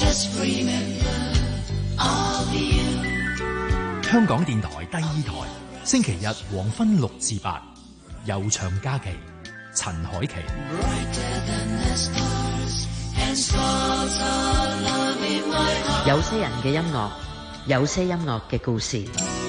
香港電台第二台，星期日黃昏6至8，悠長假期，陳凱琪。 有些人嘅音樂，有些音樂嘅故事。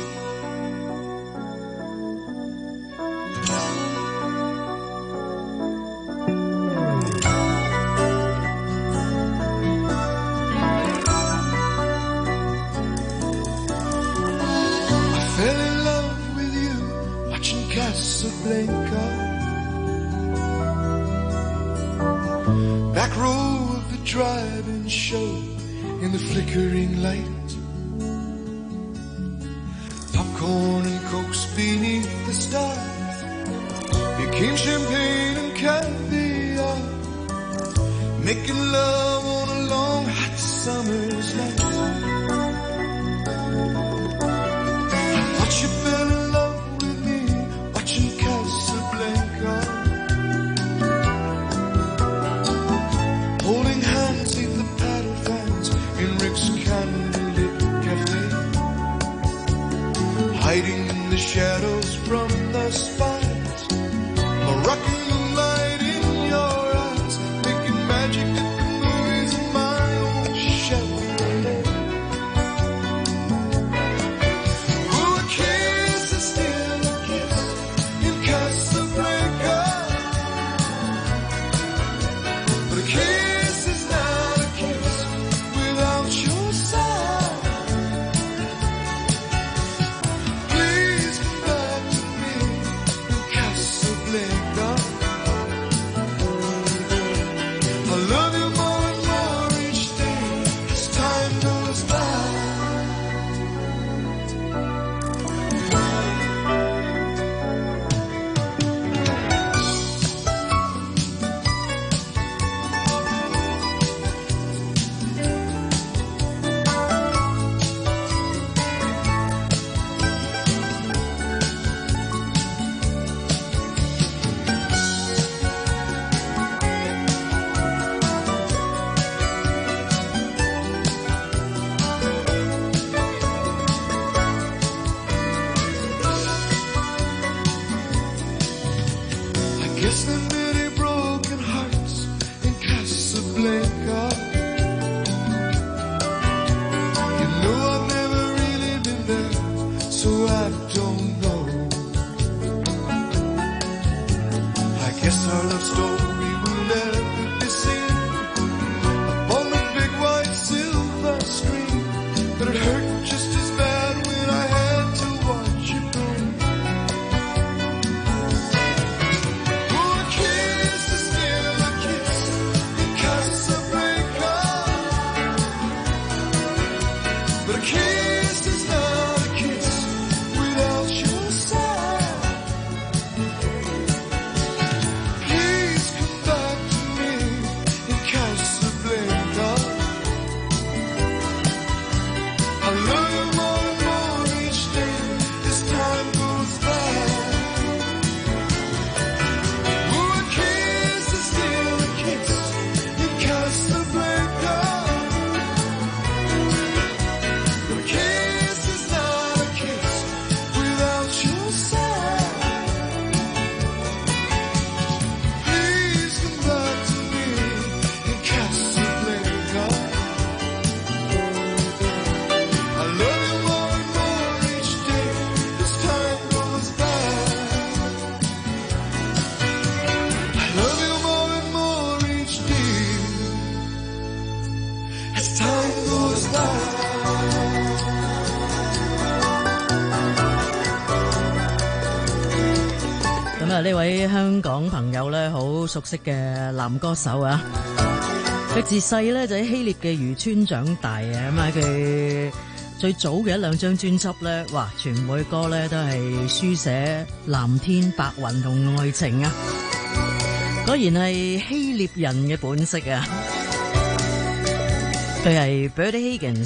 呢位香港朋友咧，好熟悉嘅男歌手啊！佢自細咧就喺希臘嘅漁村長大啊，咁啊佢最早嘅一兩張專輯咧，哇，全部嘅歌咧都係書寫藍天白雲同愛情啊！果然係希臘人嘅本色啊！佢係 Bertie Higgins。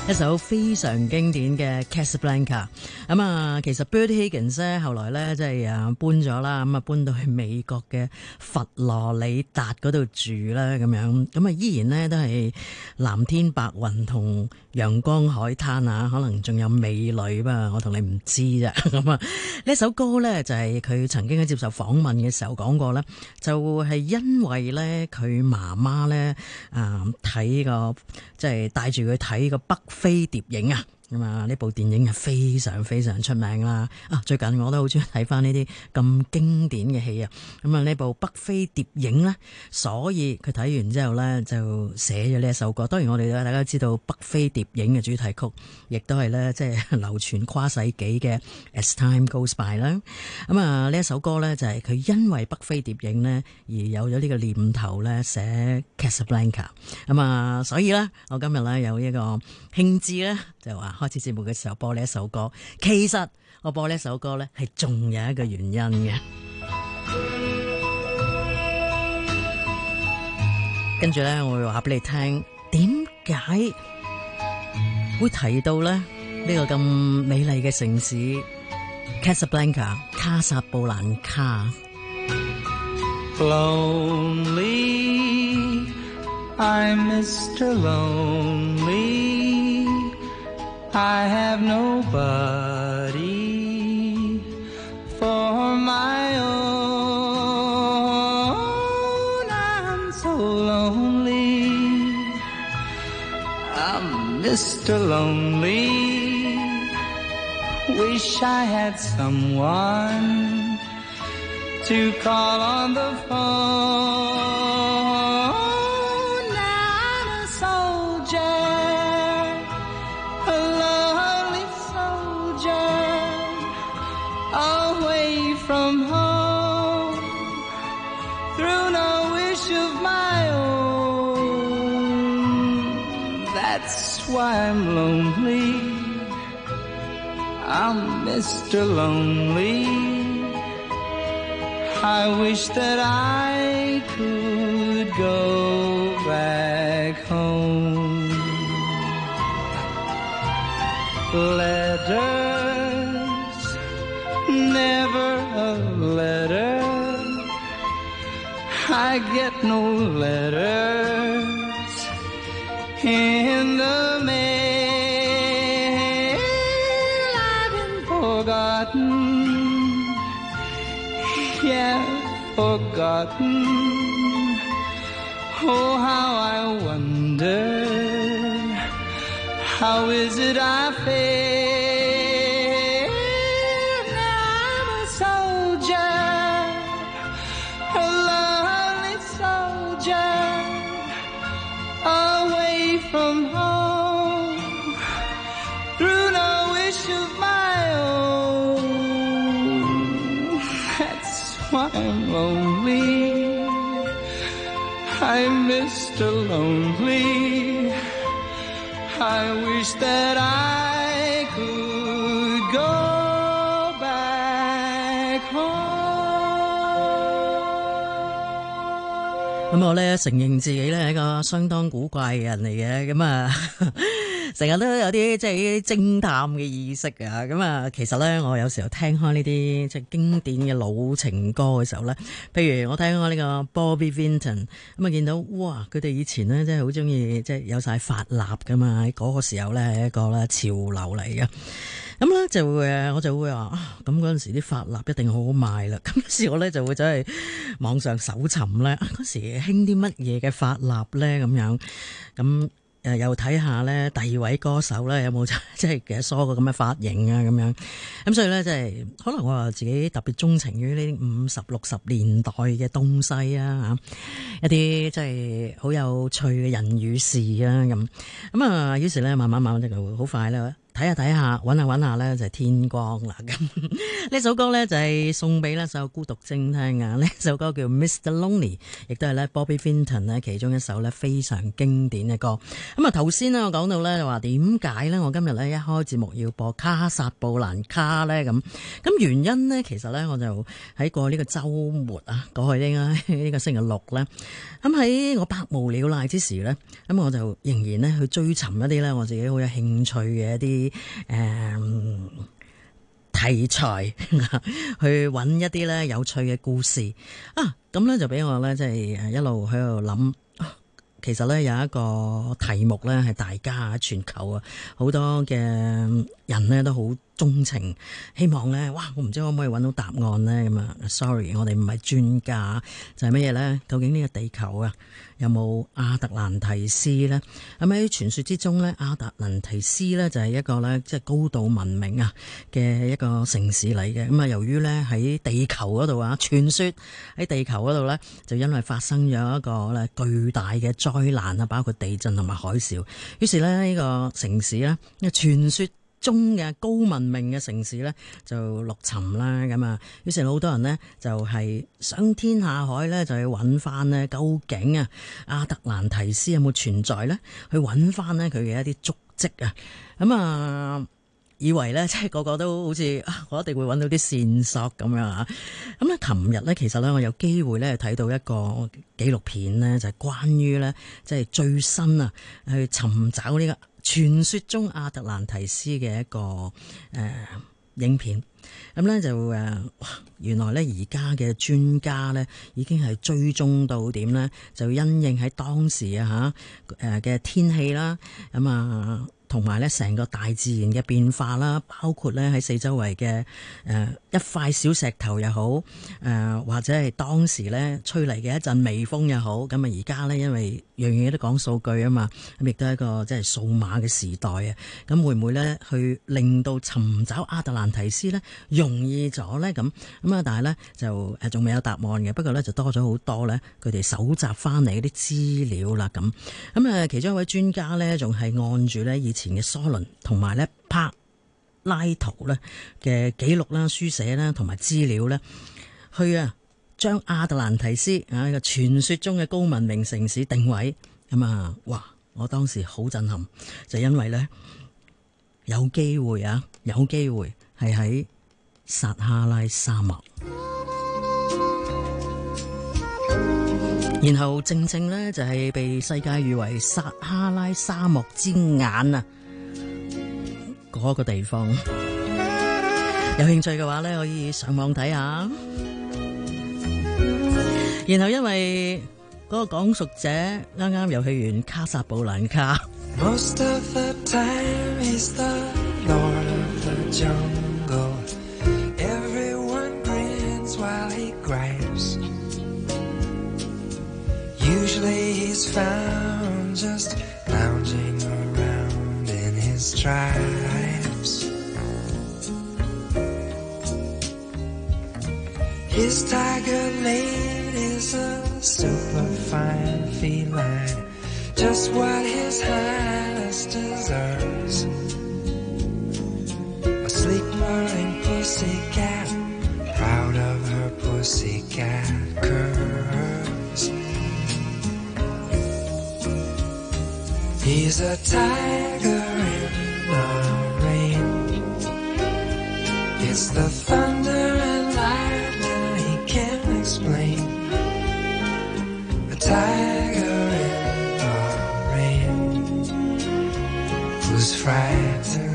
一首非常經典嘅 Casablanca。咁啊，其實 Bert Higgins 咧後來咧即係搬咗啦，咁啊搬到去美國嘅佛羅里達嗰度住啦，咁樣咁啊依然咧都係藍天白雲同陽光海灘啊，可能仲有美女吧，我同你唔知啫。咁啊呢首歌咧就係佢曾經喺接受訪問嘅時候講過咧，就係因為咧佢媽媽咧睇個即係帶住佢睇個北非諜影啊。咁啊！呢部電影係非常非常出名啦！最近我都好中意睇翻呢啲咁經典嘅戲啊！咁啊，呢部北非諜影呢，所以佢睇完之後呢，就寫咗呢一首歌。當然我哋大家知道北非諜影嘅主題曲，亦都係呢，即係流傳跨世紀嘅 As Time Goes By 啦。咁啊，呢一首歌呢，就係佢因為北非諜影呢而有咗呢個念頭呢寫 Casablanca。咁啊，所以呢，我今日呢有一個興致呢，就話開始節目嘅時候播呢一首歌，其實我播呢一首歌呢係仲有一個原因嘅。跟住呢，我會話俾你聽，點解會提到呢個咁美麗嘅城市 Casablanca 卡薩布蘭卡。 Lonely, I'm Mr. Lonely, I have nobody for my own. I'm so lonely, I'm Mr. Lonely, wish I had someone to call on the phone. I'm a soldier, a lonely soldier, away from home, through no wish of my own. That's why I'm lonely, I'm Mr. Lonely. I wish that I could go back home. Letters, never a letter, I get no letters in the mail. I've been forgotten, yeah, forgotten. Oh, how I wonder, how is it I feel? Now I'm a soldier, a lonely soldier, away from home, through no wish of my own. That's why I'm lonely, I'm Mr. Lonely. I wish that I could go back home. 咁我咧承認自己咧係一個相當古怪嘅人嚟嘅，咁啊成日都有啲即係呢啲偵探嘅意識啊，咁啊其實咧我有時候聽開呢啲即係經典嘅老情歌嘅時候咧，譬如我聽開呢個 Bobby Vinton， 咁啊見到哇佢哋以前咧真係好中意即係有晒髮蠟噶嘛，喺嗰個時候咧係一個咧潮流嚟嘅。咁咧就我就會話咁嗰陣時啲髮蠟一定好好賣啦。咁於是我咧就會走去網上搜尋咧，嗰時興啲乜嘢嘅髮蠟咧咁樣，咁又睇下咧第二位歌手咧有冇即係嘅梳個咁嘅髮型啊咁樣。咁所以咧即係可能我話自己特別鍾情於呢啲50、60年代嘅東西啊嚇，一啲即係好有趣嘅人與事啊咁。咁啊於是咧慢慢就好快咧睇下揾下咧就係天光啦。咁呢首歌咧就係送俾呢首孤獨精聽啊。呢首歌叫 Mr. Lonely， 亦都係咧 Bobby Vinton 咧其中一首咧非常經典嘅歌。咁啊頭先咧我講到咧話點解咧我今日咧一開節目要播卡薩布蘭卡咧咁原因咧其實咧我就喺過呢個週末啊，過去呢個星期六咧，咁喺我百無聊賴之時咧，咁我就仍然咧去追尋一啲咧我自己好有興趣嘅一啲題材去揾一啲咧有趣嘅故事啊，咁咧就俾我咧即係一路喺度諗。其實咧有一個題目咧係大家全球啊好多嘅人咧都好鍾情，希望咧哇我唔知可唔可以揾到答案咧咁啊 sorry 我哋唔係專家，就係乜嘢咧？究竟呢個地球啊有冇亞特蘭提斯咧？咁喺傳說之中咧，亞特蘭提斯咧就係一個咧即係高度文明啊嘅一個城市嚟嘅。咁啊由於咧喺地球嗰度啊，傳說喺地球嗰度咧就因為發生咗一個咧巨大嘅災難啊，包括地震同埋海嘯，於是咧呢個城市咧，呢個傳說中嘅高文明嘅城市咧就陸沉啦咁啊，於是好多人呢，就係上天下海咧就去揾翻呢究竟啊亞特蘭提斯有冇存在咧？去揾翻呢佢嘅一啲足跡啊，咁啊以為咧即係個個都好似我一定會揾到啲線索咁樣啊，咁咧琴日咧其實咧我有機會咧睇到一個紀錄片咧就係關於咧即係最新啊去尋找呢個傳說中亞特蘭提斯嘅一個影片，咁咧就原來咧而家嘅專家咧已經係追蹤到點咧，就因應喺當時啊嘅天氣啦，咁啊同埋咧成個大自然嘅變化啦，包括咧喺四周圍嘅一塊小石頭又好，或者係當時咧吹嚟嘅一陣微風又好，咁啊而家咧因為樣嘢都講數據啊嘛，咁亦都係一個即係數碼嘅時代啊，咁會唔會咧去令到尋找亞特蘭提斯咧容易咗咧咁啊？但係咧就仲未有答案嘅，不過咧就多咗好多咧佢哋搜集翻嚟啲資料啦咁其中一位專家咧仲係按住咧以前嘅梭倫同埋咧柏拉圖咧嘅記錄啦、書寫啦同埋資料咧，去將亞特蘭提斯一個傳說中嘅高文明城市定位咁啊！哇！我當時好震撼，就因為咧有機會係喺撒哈拉沙漠，然後正正咧就係被世界譽為撒哈拉沙漠之眼啊！嗰個地方有興趣嘅話咧，可以上網睇下。然後因為嗰個講述者啱啱又去完卡薩布蘭卡。Most of the time he's the lord of the jungle. Everyone grins while he gripes. Usually he's found just lounging around in his stripes. His tiger lady is a superfine feline, just what his highness deserves. A sleek purring pussycat, proud of her pussycat curves. He's a tiger in the rain. It's the thunder and lightning he can't explain. A tiger in the rain who's frightened.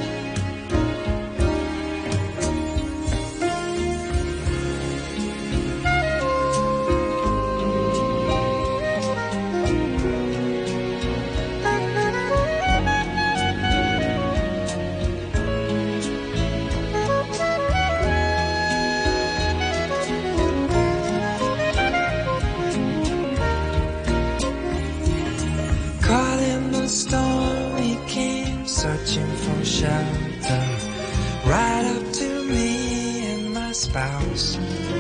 Searching for shelter, right up to me and my spouse.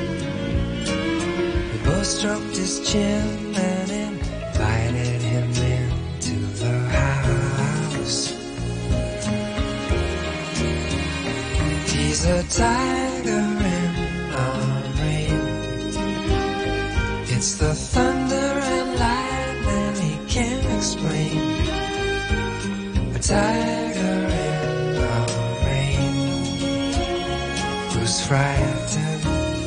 We both stroked his chin and invited him into the house. He's a tiger in the rain. It's the thunder and lightning he can't explain. A tiger in the rain who's frightened.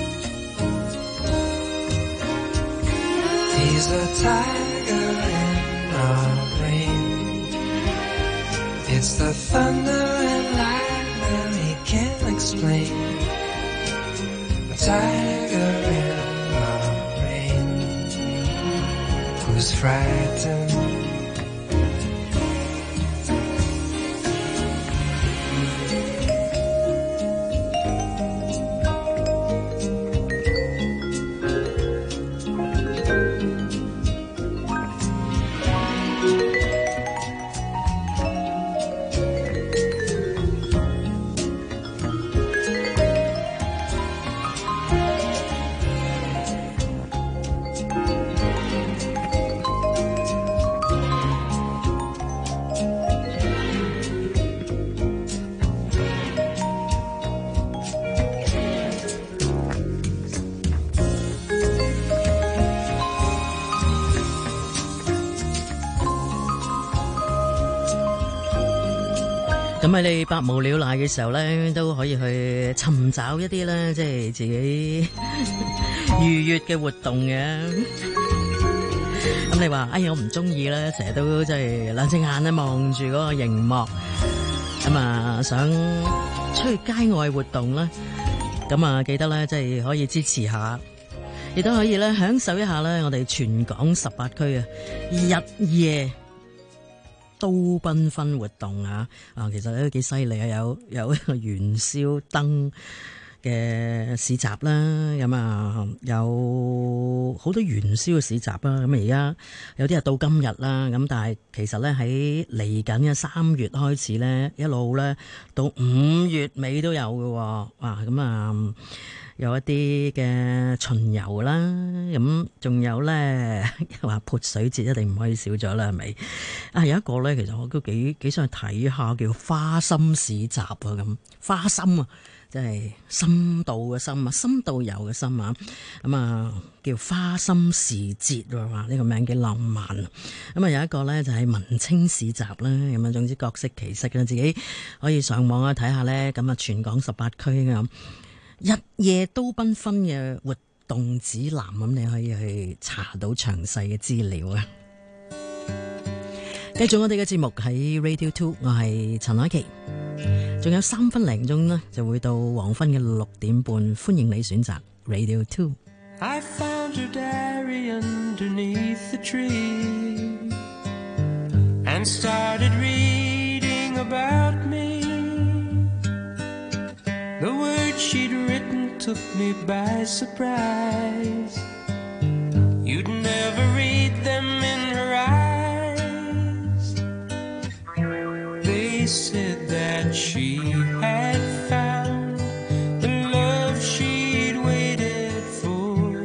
He's a tiger in the rain. It's the thunder and lightning he can't explain. A tiger in the rain who's frightened. 咁喺你百無聊賴嘅時候咧，都可以去尋找一啲咧，即係自己愉悅嘅活動嘅。咁你話，哎呀，我唔中意咧，成日都即係兩隻眼咧望住嗰個熒幕，咁啊想出去街外活動咧，咁啊記得咧，即係可以支持下，亦都可以咧享受一下咧，我哋全港18區啊日夜都繽紛活動啊！其實都幾犀利啊！有一個元宵燈嘅市集啦，咁啊有好多元宵嘅市集啦。咁而家有啲係到今日啦，咁但係其實咧喺嚟緊嘅3月開始咧，一路咧到5月尾都有嘅。哇！咁啊有一啲嘅巡遊啦，咁仲有咧話潑水節一定唔可以少咗啦，係咪？有一個咧，其實我都幾想去睇下，叫花心市集啊，咁花心啊，即係深度嘅深啊，深度遊嘅深啊，咁啊叫花心市節喎，呢個名幾浪漫。咁啊有一個咧就係文青市集啦，咁啊總之各色其色啦，自己可以上網啊睇下咧，咁啊全港18區嘅日夜都繽紛嘅活動指南，咁你可以去查到詳細嘅資料啊！繼續我哋嘅節目喺 Radio 2， 我係陳凱琪，仲有3分零鐘呢，就會到黃昏嘅6點半，歡迎你選擇 Radio 2。 I found your diary underneath the tree and started reading about me.The words she'd written took me by surprise. You'd never read them in her eyes. They said that she had found the love she'd waited for.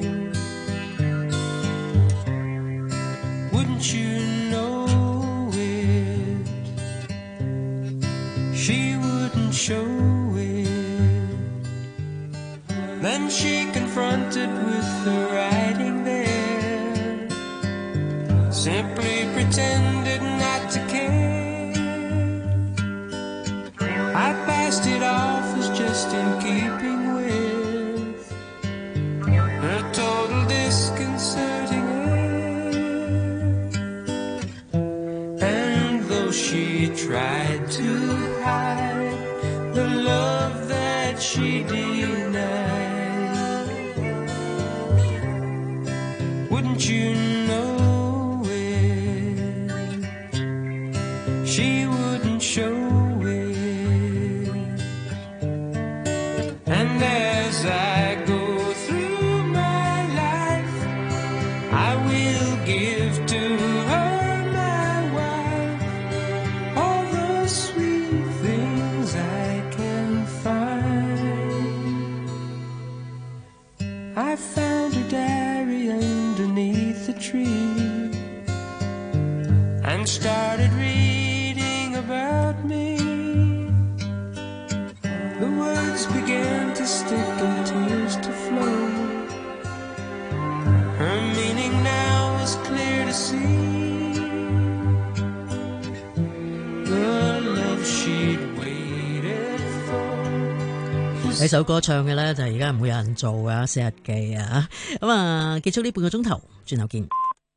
Wouldn't you know it? She wouldn't show.Then she confronted with the writing there, simply pretended not to care. I passed it off as just in keeping with her total disconcerting air. And though she tried to hide the love that she denied,Wouldn't you know it? She wouldn't show it. And as I go through my life, I will give to her, my wife, all the sweet things I can find. I found her diary underneath the tree and started reading about me. The words eyes began to stick and tears to flow. Her meaning now was clear to see. The love she'd waited for. 呢首歌唱嘅咧就係而家唔會有人做㗎，寫日記啊！咁啊，結束呢半個鐘頭，轉頭見。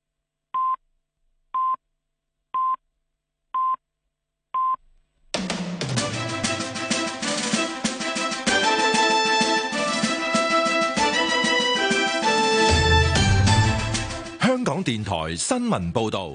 香港電台新聞報導。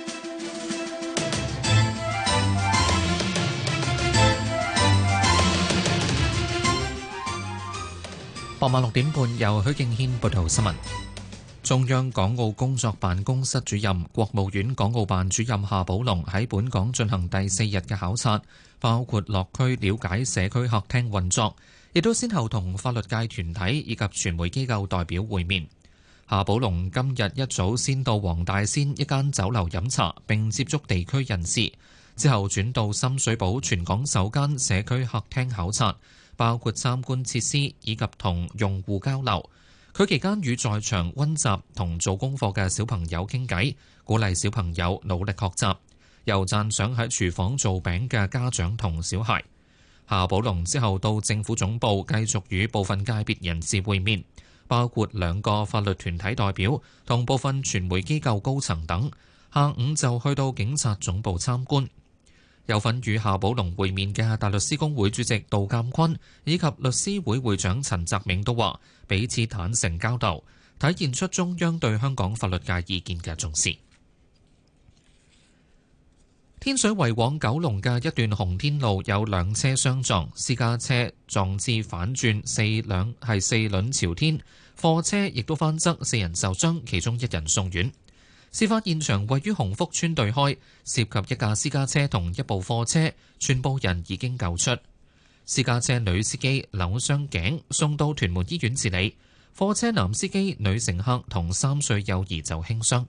傍晚6點半，由許敬軒報道新聞。中央港澳工作辦公室主任、國務院港澳辦主任夏寶龍喺本港進行第4日嘅考察，包括落區了解社區客廳運作，亦都先後同法律界團體以及傳媒機構代表會面。夏寶龍今日一早先到黃大仙一間酒樓飲茶，並接觸地區人士，之後轉到深水埗全港首間社區客廳考察，包括參觀設施以及同用戶交流。佢期間與在場溫習同做功課嘅小朋友傾偈，鼓勵小朋友努力學習，又讚賞喺廚房做餅嘅家長同小孩。夏寶龍之後到政府總部繼續與部分界別人士會面，包括2個法律團體代表同部分傳媒機構高層等。下午就去到警察總部參觀。有份與夏寶龍會面嘅大律師公會主席杜鑑坤以及律師會會長陳澤銘都話，彼此坦誠交流，體現出中央對香港法律界意見嘅重視。天水圍往九龍嘅一段洪天路有2車相撞，私家車撞至反轉4輪朝天，貨車亦都翻側，4人受傷，其中1人送院。事發現場位於鴻福村對開，涉及一架私家車同一部貨車，全部人已經救出。私家車女司機扭傷頸，送到屯門醫院治理；貨車男司機、女乘客同3歲幼兒就輕傷。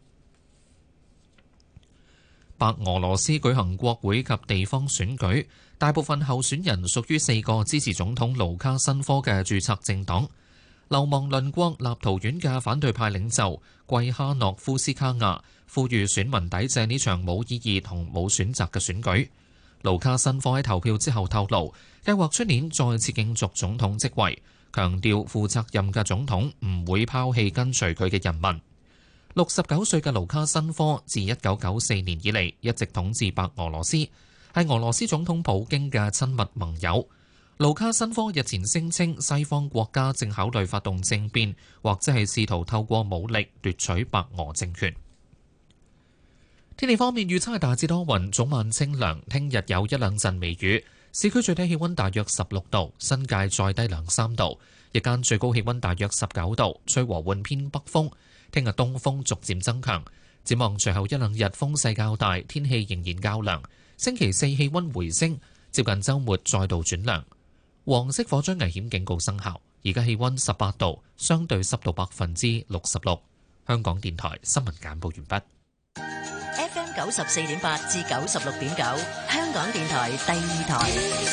白俄羅斯舉行國會及地方選舉，大部分候選人屬於4個支持總統盧卡申科嘅註冊政黨。流亡鄰國立陶宛嘅反對派領袖季哈諾夫斯卡亞呼籲選民抵制呢場冇意義同冇選擇嘅選舉。盧卡申科喺投票之後透露，計劃出年再次競逐總統職位，強調負責任嘅總統唔會拋棄跟隨佢嘅人民。69歲嘅盧卡申科自1994年以嚟一直統治白俄羅斯，係俄羅斯總統普京嘅親密盟友。盧卡申科日前聲稱西方國家正考慮發動政變，或者係試圖透過武力奪取白俄政權。天氣方面預測係大致多雲，早晚清涼，聽日有1-2陣微雨。市區最低氣溫大約16度，新界再低2-3度。日間最高氣溫大約19度，吹和緩偏北風。聽日東風逐漸增強，展望隨後1-2日風勢較大，天氣仍然較涼。星期4氣溫回升，接近週末再度轉涼。黃色火災危險警告生效，而家氣溫18度，相對濕度66%。香港電台新聞簡報完畢。 FM 94.8至96.9，香港電台第2台。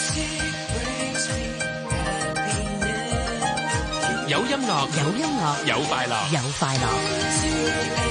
有音樂， 有音樂， 有快樂， 有快樂。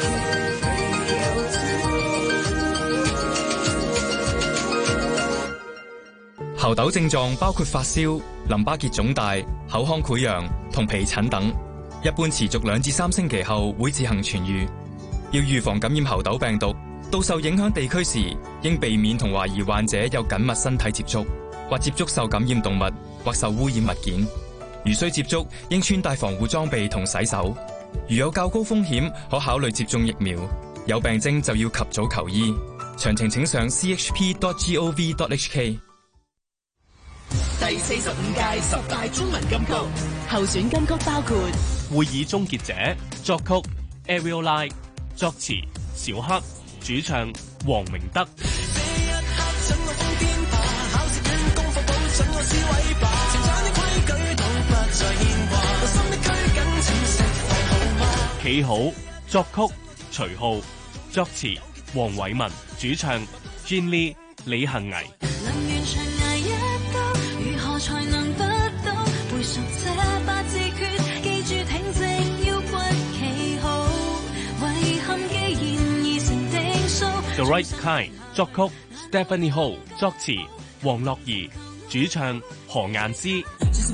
猴痘症狀包括發燒、淋巴結腫大、口腔潰瘍同皮疹等，一般持續2至3星期後會自行痊愈。要預防感染猴痘病毒，到受影響地區時，應避免同懷疑患者有緊密身體接觸，或接觸受感染動物或受污染物件。如需接觸，應穿戴防護裝備同洗手。如有較高風險，可考慮接種疫苗。有病徵就要及早求醫。詳情請上 chp.gov.hk。 第45屆10大中文金曲候選金曲包括《 會議終結者》，作曲 Ariel Lai， 作詞小黑，主唱黃明德。企好，作曲徐浩，作詞黃偉文，主唱 Gin Lee 李幸倪。 能完場捱一刀，如何才能不 The Right Kind， 作曲 Stephanie Ho， 作詞黃樂兒，主唱何雁詩。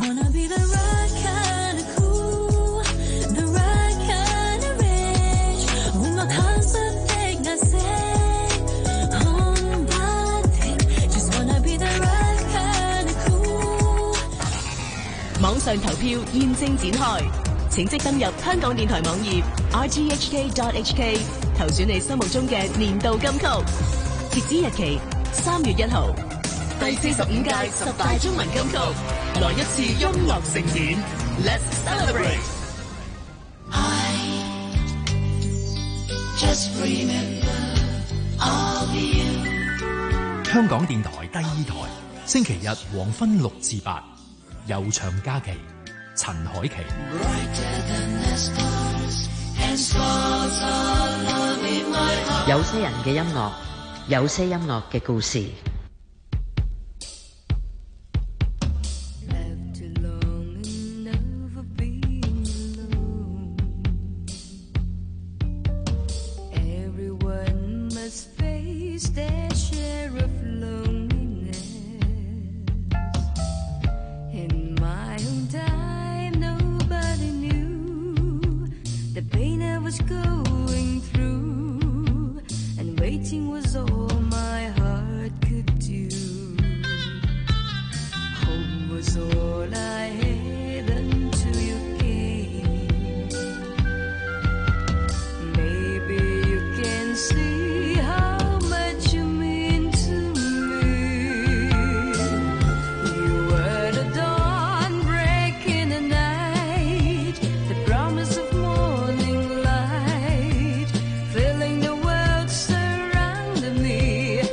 網上投票現正展開，請即登入香港電台網頁 rthk.hk 投選你心目中嘅年度金曲，截止日期3月1號。第45屆10大中文金曲，來一次音樂盛典 ，Let's celebrate！ Just remember all you。 香港電台第2台，星期日黃昏6至8，悠長假期，陳凱琪。 有些人嘅音樂，有些音樂嘅故事。 Filling the world surrounding me.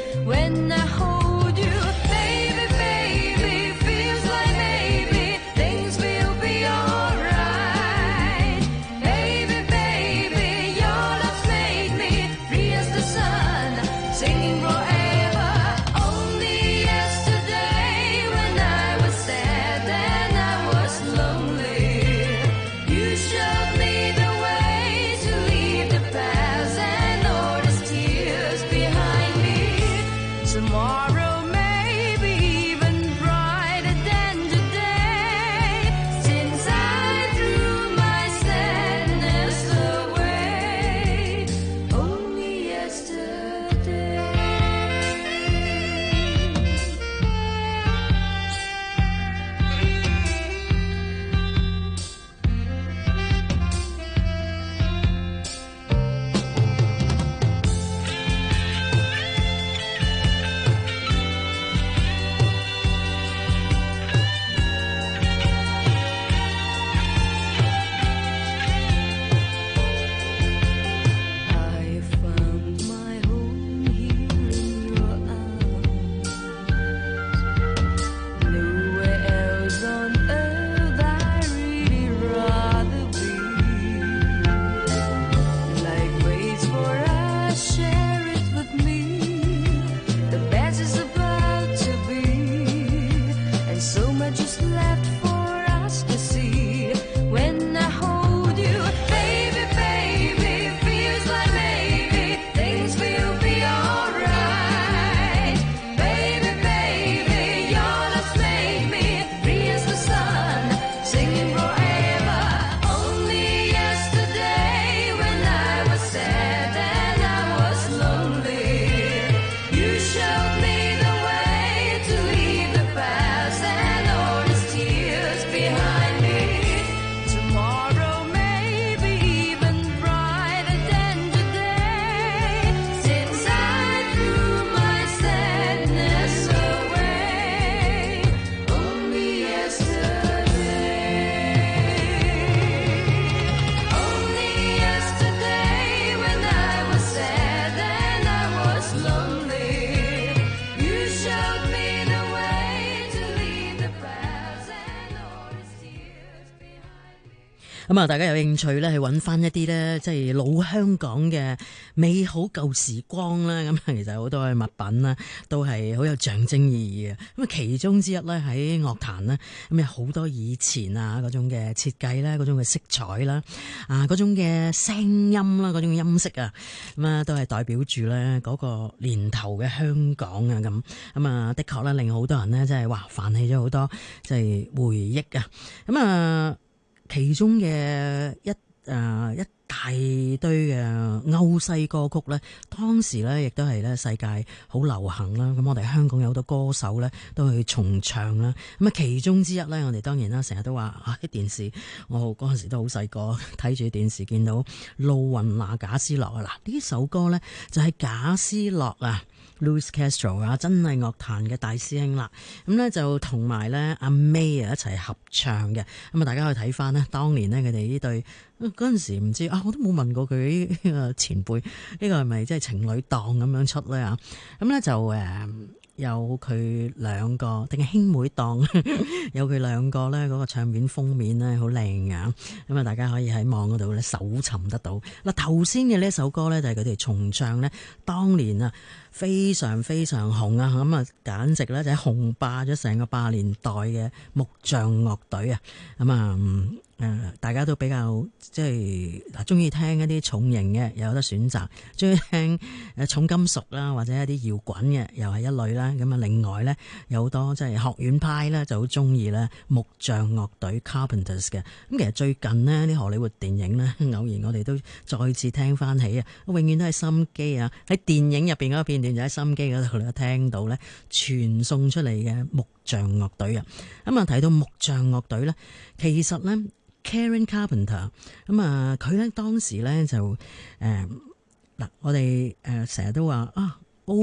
咁啊，大家有興趣咧，去揾翻一啲咧，即係老香港嘅美好舊時光啦。咁其實好多嘅物品啦，都係好有象徵意義嘅。咁啊，其中之一咧喺樂壇呢，咁有好多以前啊嗰種嘅設計啦，嗰種嘅色彩啦，啊嗰種嘅聲音啦，嗰種音色啊，咁啊都係代表住咧嗰個年頭嘅香港啊咁。咁啊，的確咧令好多人呢，真係哇泛起咗好多即係回憶啊。咁啊，其中嘅一大堆嘅歐西歌曲咧，當時咧亦都係咧世界好流行啦。咁我哋香港有好多歌手咧都去重唱啦。咁啊，其中之一咧，我哋當然啦，成日都話喺電視，我嗰陣時都好細個睇住電視見到路雲那賈斯洛啊。嗱，呢首歌咧就係賈斯洛啊。Louis Castro 啊，真係樂壇嘅大師兄啦。咁呢就同埋咧阿 May 啊一齊合唱嘅。咁啊，大家可以睇翻呢，當年呢，佢哋呢對嗰陣時唔知我都冇問過佢前輩呢個係咪即係情侶檔咁樣出咧啊？咁呢就有佢兩個定係兄妹檔有佢兩個咧嗰個唱片封面咧好靚噶。咁啊，大家可以喺網嗰度咧搜尋得到。嗱，頭先嘅呢一首歌咧就係佢哋重唱咧，當年啊非常非常紅啊！咁啊，簡直咧就係紅霸咗成個80年代嘅木匠樂隊啊！咁啊大家都比較即係嗱，中意聽一啲重型嘅又有得選擇，中意聽重金屬啦，或者一啲搖滾嘅又係一類啦。咁啊，另外咧有好多即係學院派咧就好中意咧木匠樂隊 Carpenters 嘅。咁其實最近呢啲荷里活電影咧，偶然我哋都再次聽翻起啊！永遠都係心機啊！喺電影入邊嗰個片段就喺心機嗰度咧聽到咧傳送出嚟嘅木匠樂隊啊！咁啊，提到木匠樂隊咧，其實咧 Karen Carpenter 咁啊，佢咧當時咧就嗱，我哋成日都話啊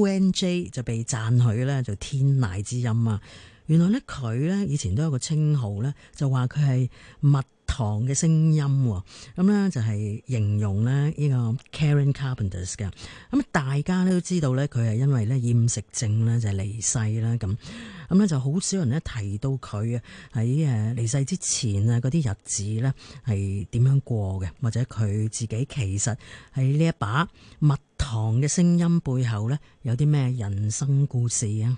ONJ 就被讚許咧做天籟之音啊！原來咧佢咧以前都有個稱號咧，就話佢係蜜糖嘅聲音喎。咁咧就係形容咧呢個 Karen Carpenters 嘅。咁大家都知道咧，佢係因為咧厭食症咧就離世啦咁。咁咧就好少人咧提到佢啊喺離世之前啊嗰啲日子咧係點樣過嘅，或者佢自己其實喺呢一把蜜糖嘅聲音背後咧有啲咩人生故事啊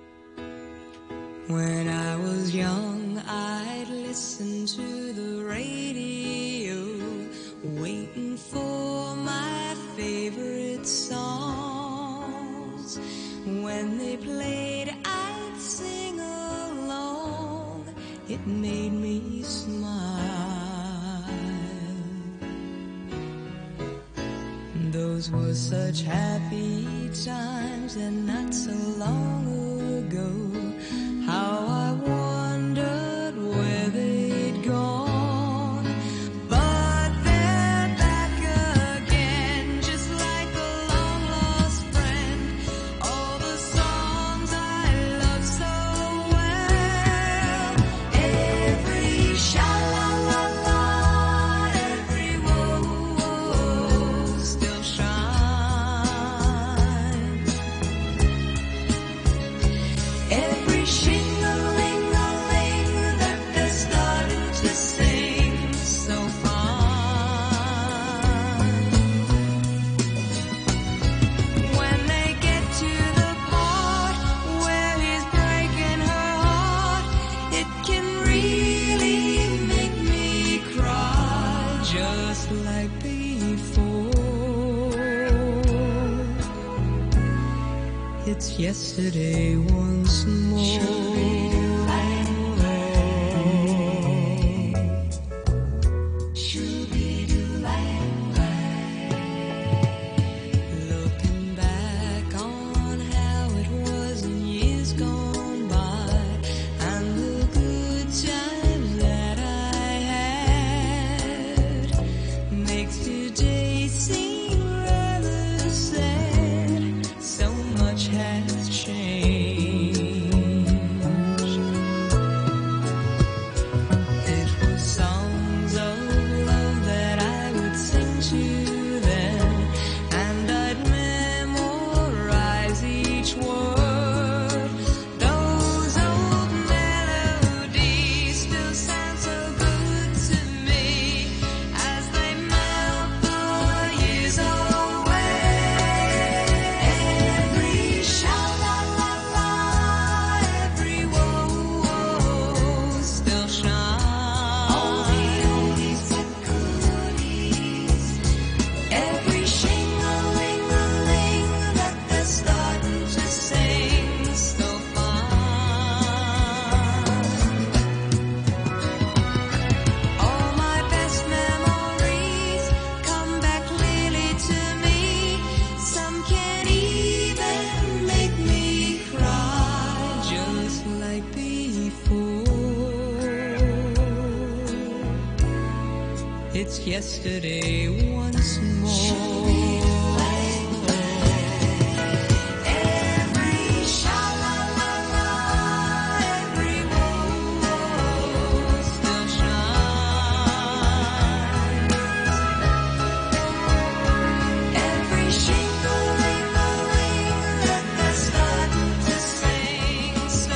？When I was young, I'd listen to the radio, waiting for my favorite songs. When they played, I'd sing along. It made me smile. Those were such happy times and not so long ago.How I wondered where they'd gone, but they're back again, just like a long lost friend. All the songs I love so well, every sha-la-la-la, every whoa-whoa still shines.It's yesterday once more.Looking back on how it was in years gone by and the good times that I had makes today seem rather sad. So much has changed. yesterday once more. Every sha-la-la-la, every rose still shines. Every shake-a-ling-a-ling that they start to sing so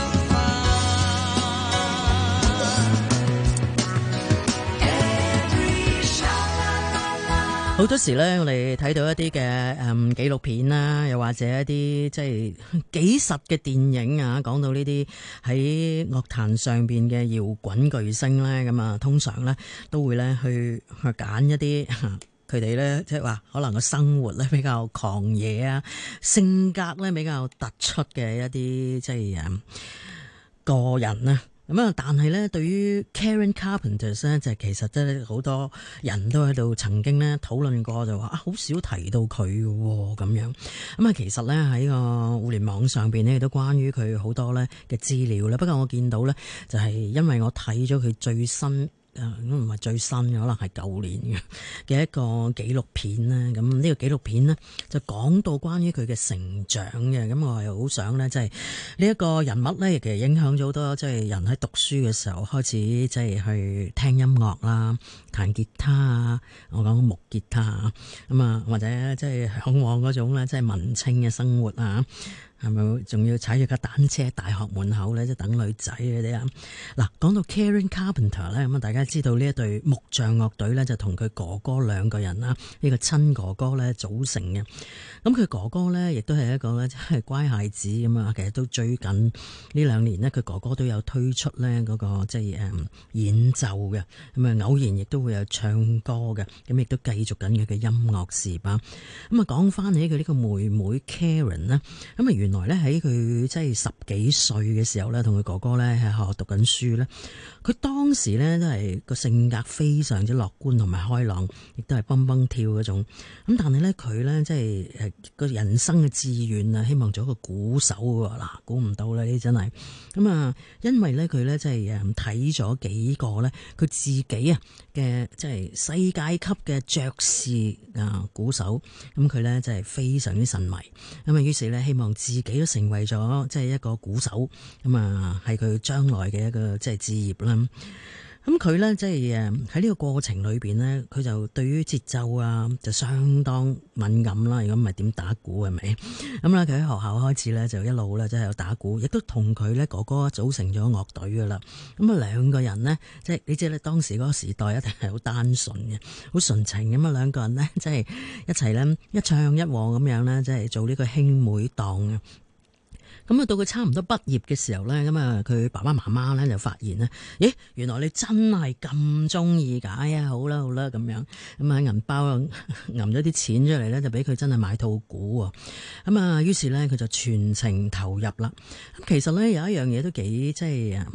far. 好多時咧，我哋睇到一啲嘅紀錄片啦，又或者一啲即係紀實嘅電影啊，講到呢啲喺樂壇上邊嘅搖滾巨星咧，咁啊，通常咧都會咧去揀一啲佢哋咧，即係話可能個生活咧比較狂野啊，性格咧比較突出嘅一啲即係個人啊。咁啊，但係咧，對於 Karen Carpenter 咧，就其實即係好多人都喺度曾經咧討論過，就話好少提到佢嘅咁樣。咁啊，其實咧喺個互聯網上邊咧，亦都關於佢好多咧嘅資料啦。不過我見到咧，就係因為我睇咗佢最新。都唔係最新嘅，可能係舊年嘅一個紀錄片啦。咁呢個紀錄片呢，就講到關於佢嘅成長嘅。咁我係好想呢，即係呢一個人物呢，其實影響咗好多即係人喺讀書嘅時候開始即係去聽音樂啦、彈吉他啊，我講木吉他啊，咁啊或者即係嚮往嗰種咧，即係文青嘅生活啊。係咪仲要踩住架單車喺大學門口咧，即係等女仔嗰啲啊？嗱，講到 Karen Carpenter 咧，咁啊，大家知道呢一隊木匠樂隊咧，就同佢哥哥兩個人啦，呢個親哥哥咧組成嘅。咁佢哥哥咧，亦都係一個咧，即係乖孩子咁啊。其實都最近呢兩年呢，佢哥哥都有推出咧嗰個即係演奏嘅，咁啊偶然亦都會有唱歌嘅，咁亦都繼續緊佢嘅音樂事吧。咁啊，講翻起佢呢個妹妹 Karen 呢，咁啊原來咧喺佢即係10幾歲嘅時候咧，同佢哥哥咧喺學校讀緊書咧，佢當時咧都係個性格非常之樂觀同埋開朗，亦都係蹦蹦跳嗰種。咁但係咧佢咧即係個人生嘅志願啊，希望做一個鼓手喎。嗱，估唔到啦，呢真係咁啊！因為咧佢咧即係睇咗幾個咧佢自己啊嘅即係世界級嘅爵士啊鼓手，咁佢咧即係非常之神迷，咁啊於是咧希望自己都成為咗即係一個鼓手，咁啊係佢將來嘅一個即係志業啦。咁佢咧即係喺呢個過程裏邊呢，佢就對於節奏啊就相當敏感啦。如果唔係點打鼓係咪？咁咧佢喺學校開始咧就一路咧即係有打鼓，亦都同佢咧哥哥組成咗樂隊噶啦。咁啊兩個人呢，即係你知咧當時嗰個時代一定係好單純嘅，好純情咁啊。兩個人呢，即係一齊咧一唱一和咁樣咧，即係做呢個兄妹檔啊。咁啊，到佢差唔多畢業嘅時候咧，咁啊，佢爸爸媽媽咧就發現咧，咦，原來你真係咁中意㗎！哎呀，好啦好啦咁樣，咁啊銀包揞咗啲錢出嚟咧，就俾佢真係買套鼓喎。咁啊，於是咧佢就全程投入啦。咁其實咧有一樣嘢都幾即係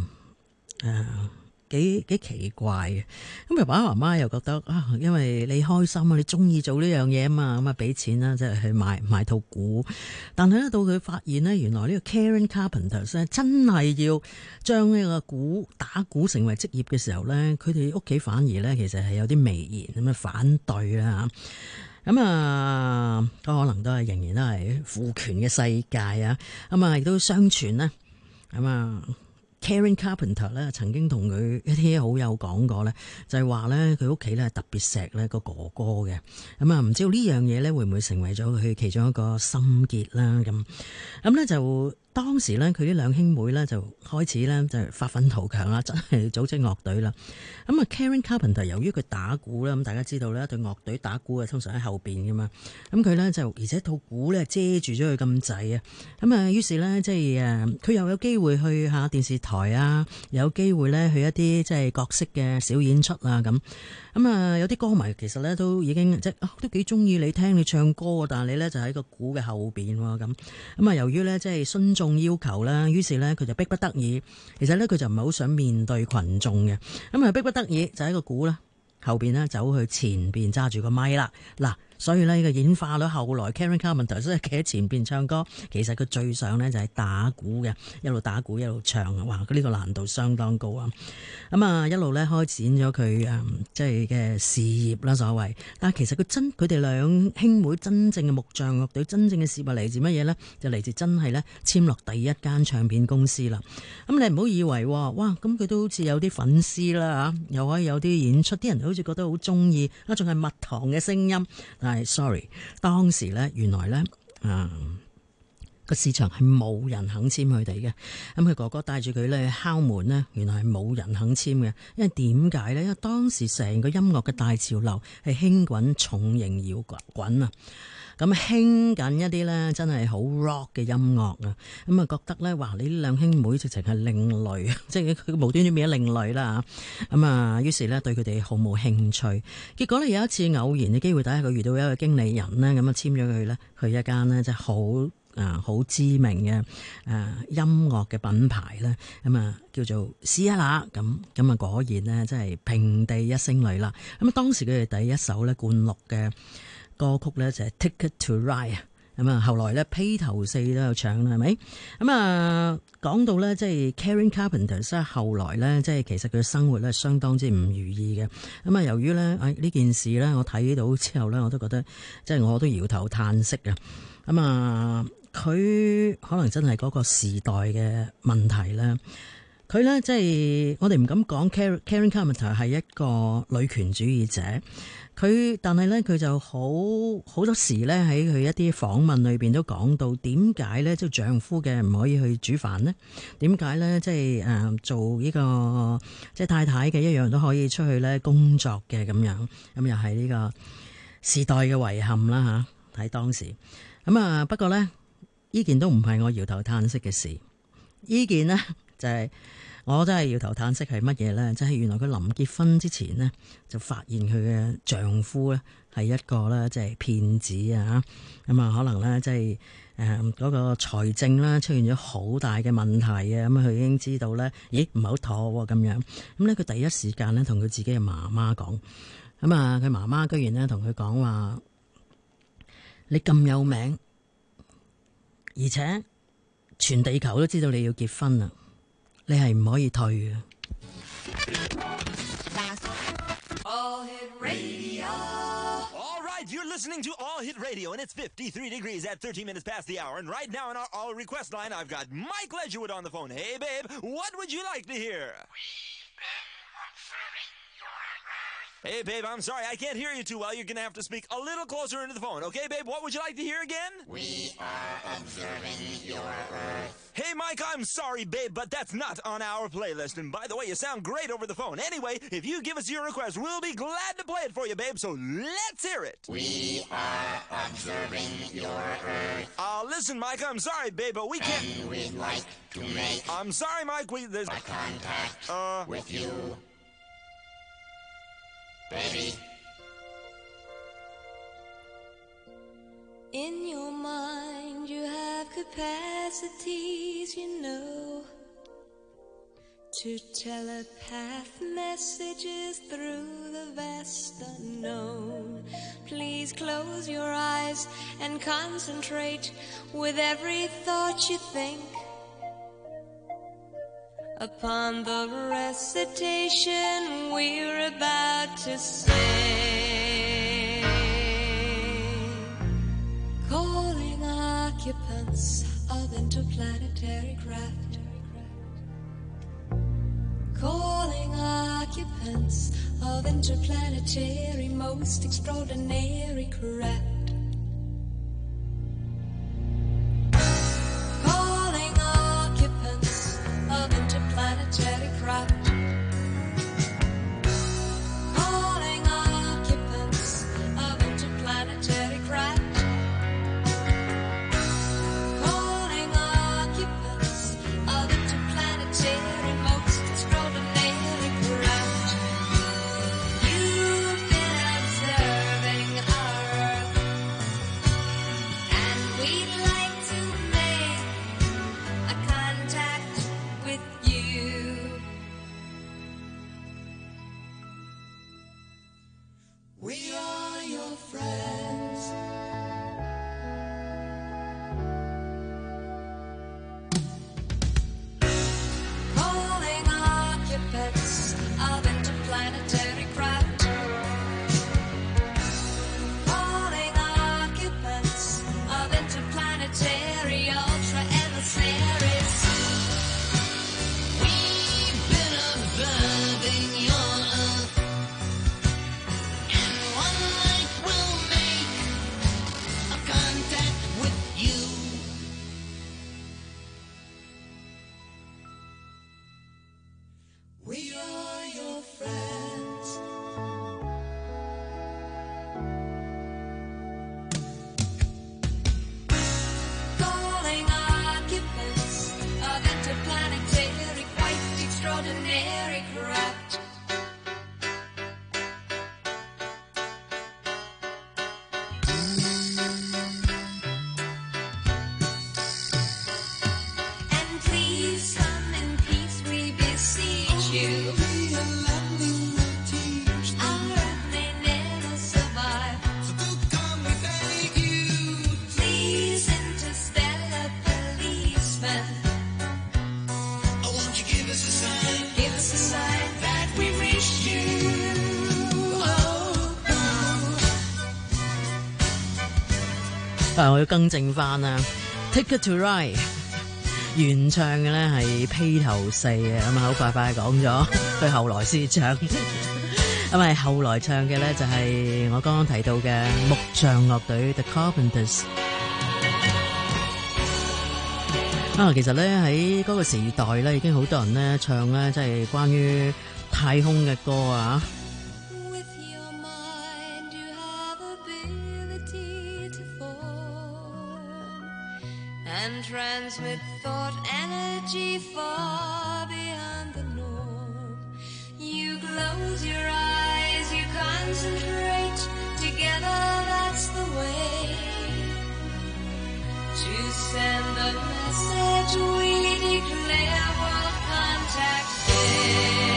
幾奇怪嘅，咁爸爸媽媽又覺得啊，因為你開心啊，你中意做呢樣嘢啊嘛，咁啊俾錢啦，即係去買套鼓。但係咧到佢發現呢，原來呢個 Karen Carpenter 咧真係要將呢個打鼓成為職業嘅時候咧，佢哋屋企反而咧其實係有啲微言咁啊反對啦嚇。咁啊，可能都係仍然都係父權嘅世界啊。咁啊亦都相傳呢。咁啊。Karen Carpenter 咧曾經同佢一啲好友講過咧，就係話咧佢屋企咧特別錫咧個哥哥嘅。咁啊唔知道呢樣嘢咧會唔會成為咗佢其中一個心結啦咁咧就。當時咧，佢啲兩兄妹咧就開始咧就發奮圖強啦，真係組織樂隊啦。咁啊，Karen Carpenter 由於佢打鼓啦，咁大家知道咧，對樂隊打鼓啊，通常喺後邊噶嘛。咁佢咧就而且套鼓咧遮住咗佢咁滯啊。咁啊，於是咧即係佢又有機會去下電視台啊，有機會咧去一啲即係角色嘅小演出啊咁。咁啊，有啲歌迷其實咧都已經即係都幾中意你聽你唱歌，但係你咧就喺個鼓嘅後邊喎咁。咁啊，由於咧即係孫眾要求啦，於是咧佢就逼不得已，其實咧佢就唔係好想面對群眾嘅，咁啊逼不得已就喺個鼓啦後邊咧走去前邊揸住個咪啦。嗱， 所以呢個演化咗後來 Karen Carpenter 即係企喺前邊唱歌，其實佢最想呢就係打鼓嘅，一路打鼓一路唱啊！哇，佢呢個難度相當高啊！咁啊一路咧開展咗佢即係嘅事業啦，所謂。但係其實佢哋兩兄妹真正嘅木匠樂隊真正嘅事業嚟自乜嘢呢？就嚟自真係咧簽落第一間唱片公司啦。咁你唔好以為哇，咁佢都好似有啲粉絲啦嚇，又可以有啲演出，啲人好似覺得好中意啊，仲係蜜糖嘅聲音。但係 sorry， 當時咧原來咧個市場係冇人肯簽佢哋嘅，咁佢哥哥帶住佢咧敲門呢，原來係冇人肯簽嘅，因為點解呢？因為當時成個音樂嘅大潮流係興滾重型搖滾啊，咁興緊一啲咧真係好 rock 嘅音樂啊，咁啊覺得咧話你呢兩兄妹直情係另類，即係佢無端端變咗另類啦嚇，咁啊於是咧對佢哋毫無興趣，結果咧有一次偶然嘅機會底下，佢遇到一個經理人呢，咁啊簽咗佢咧去一間呢，即係好知名嘅音樂嘅品牌咧，咁啊叫做試一啦，咁啊果然呢，真係平地一聲雷啦。咁啊當時佢哋第一首咧灌錄嘅歌曲咧就係 Ticket to Ride 啊，咁啊後來咧披頭四都有唱啦，係咪？咁啊講到咧即係 Karen Carpenter 後來咧即係其實佢嘅生活咧相當之唔如意嘅。咁啊由於咧呢件事咧我睇到之後咧我都覺得即係我都搖頭嘆息啊。咁啊佢可能真係嗰個時代嘅問題咧，佢咧即係我哋唔敢講 Karen Carpenter 係一個女權主義者，但係咧佢就好多時咧喺佢一啲訪問裏邊都講到點解咧即係丈夫嘅唔可以去煮飯呢？點解咧即係做呢個即係太太嘅一樣都可以出去咧工作嘅咁樣，咁又係呢個時代嘅遺憾啦嚇，喺當時。咁啊不過咧呢件都唔係我搖頭嘆息嘅事，呢件呢，就係我真係搖頭嘆息係乜嘢呢？即係原來佢臨結婚之前呢，就發現佢嘅丈夫呢係一個呢，即係騙子啊！咁啊可能呢，即係嗰個財政啦出現咗好大嘅問題啊！咁佢已經知道呢，咦唔係好妥喎咁樣。咁呢，佢第一時間呢，同佢自己嘅媽媽講，咁啊佢媽媽居然呢，同佢講話：你咁有名，而且全地球都知道你要結婚啦，你係唔可以退嘅。 All Hit Radio. All right, you're listening to All Hit Radio, and it's 53 degrees at 13 minutes past the hour. And right now in our All Request line, I've got Mike Ledgerwood on the phone. Hey, babe, what would you like to hear? Hey, babe, I'm sorry, I can't hear you too well. You're gonna have to speak a little closer into the phone. Okay, babe, what would you like to hear again? We are observing your Earth. Hey, Mike, I'm sorry, babe, but that's not on our playlist. And by the way, you sound great over the phone. Anyway, if you give us your request, we'll be glad to play it for you, babe, so let's hear it. We are observing your Earth. Listen, Mike, I'm sorry, babe, but we can't... And we'd like to make... I'm sorry, Mike, there's... contact with you. Baby. In your mind you have capacities, you know, to telepath messages through the vast unknown. Please close your eyes and concentrate with every thought you think upon the recitation we're about to sing. Calling occupants of interplanetary craft. Calling occupants of interplanetary most extraordinary craft. Interplanetary craft. Calling occupants of interplanetary craft. Calling occupants of interplanetary most extraordinary craft. You've been observing our Earth. 我要更正翻啊 Take It To Ride 原唱嘅咧係披頭四嘅，咁啊好快快講咗，佢後來先唱，咁係後來唱嘅咧就係我剛剛提到嘅木匠樂隊 The Carpenters。其實咧喺嗰個時代咧，已經好多人咧唱咧，即係關於太空嘅歌啊。 And transmit thought energy far beyond the norm. You close your eyes, you concentrate, together that's the way to send a message we declare world contact day.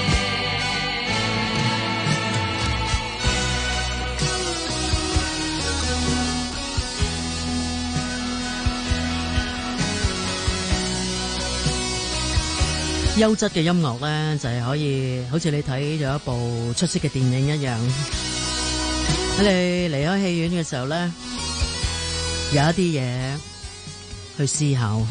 優質嘅音樂咧，就係可以好似你睇咗一部出色嘅電影一樣。喺你離開戲院嘅時候咧，有一啲嘢去思考。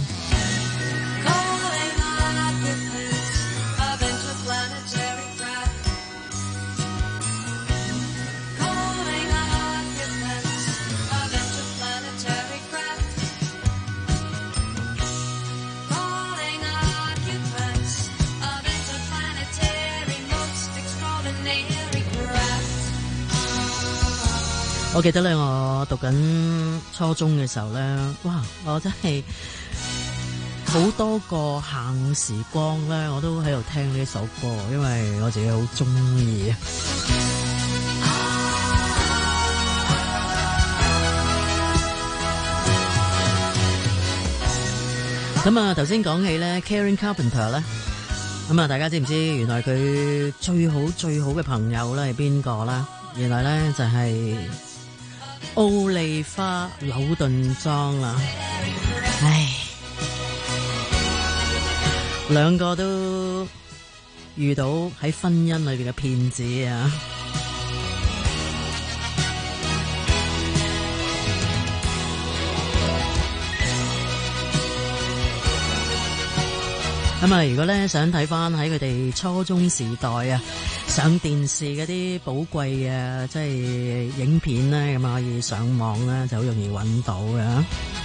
我記得咧，我讀緊初中嘅時候咧，哇！我真係好多個下午時光咧，我都喺度聽呢首歌，因為我自己好中意啊。咁啊，頭先講起咧 Karen Carpenter 咧，咁啊，大家知唔知原來佢最好嘅朋友咧係邊個啦？原來咧就係奧利花紐頓莊啦，唉，兩個都遇到喺婚姻裏邊嘅騙子啊！咁啊，如果咧想睇翻喺佢哋初中時代啊，上電視嗰啲寶貴嘅即係影片咧，咁啊可以上網咧就好容易揾到嘅。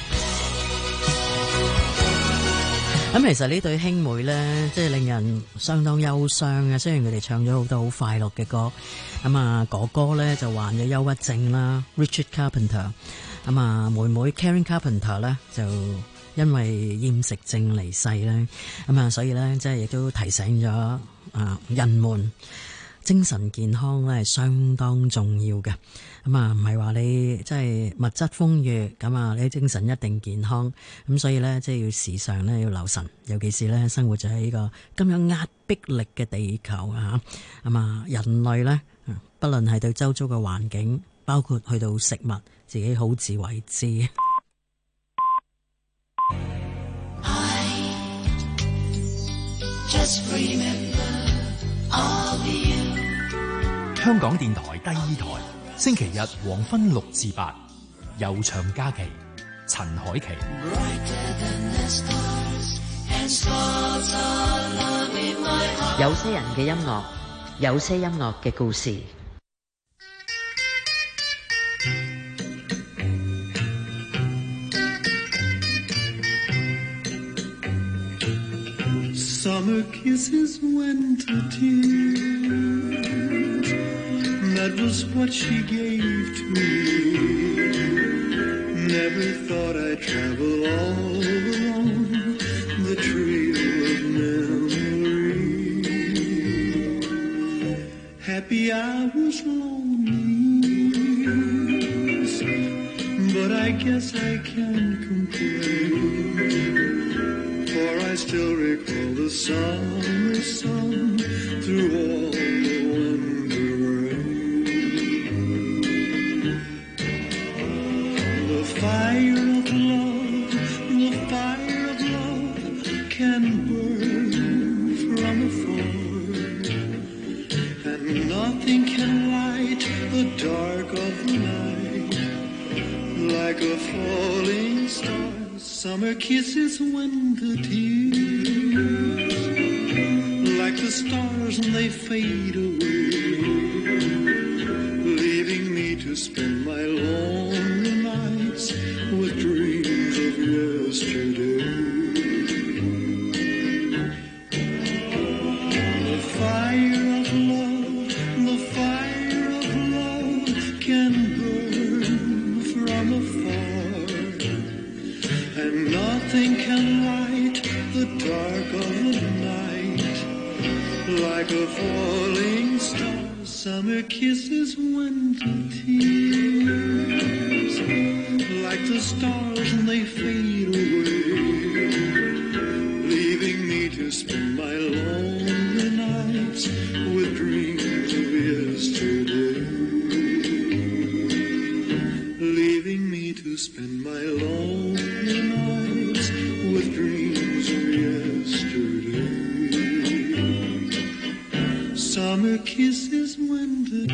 咁其實呢對兄妹咧，即係令人相當憂傷嘅。雖然佢哋唱咗好多好快樂嘅歌，咁啊哥哥咧就患咗憂鬱症啦 ，Richard Carpenter。咁啊妹妹 Karen Carpenter 咧就因為厭食症離世咧，咁啊所以咧即係亦都提醒咗人們精神健康咧係相當重要嘅。咁啊唔係話你即係物質豐裕，咁啊你精神一定健康。咁所以咧即係要時常咧要留神，尤其是咧生活在呢個咁有壓迫力嘅地球啊，咁啊人類咧不論係對周遭嘅環境，包括去到食物，自己好自為之。 香港電台第二台，星期日黃昏6至8，悠長假期，陳凱琪。 有些人嘅音樂，有些音樂嘅故事。 Summer kisses, winter tears, that was what she gave to me. Never thought I'd travel all along the trail of memory. Happy I was lonely, but I guess I can't complain.For I still recall the summer sun through all the winter rain. The fire of love can burn from afar, and nothing can light the dark of the night like a fall stars, summer kisses when the tears, like the stars and they fade away, leaving me to spend my lonely nights with dreams of yesterday. The fire of love, the fire of love can burn from afar, and nothing can light the dark of the night like a falling star. Summer kisses, winter tears, like the stars and they fade away, leaving me to spend my lonely nights with dreams of yesterday, leaving me to spend my lonely nights with dreams of yesterday. Summer kisses, winter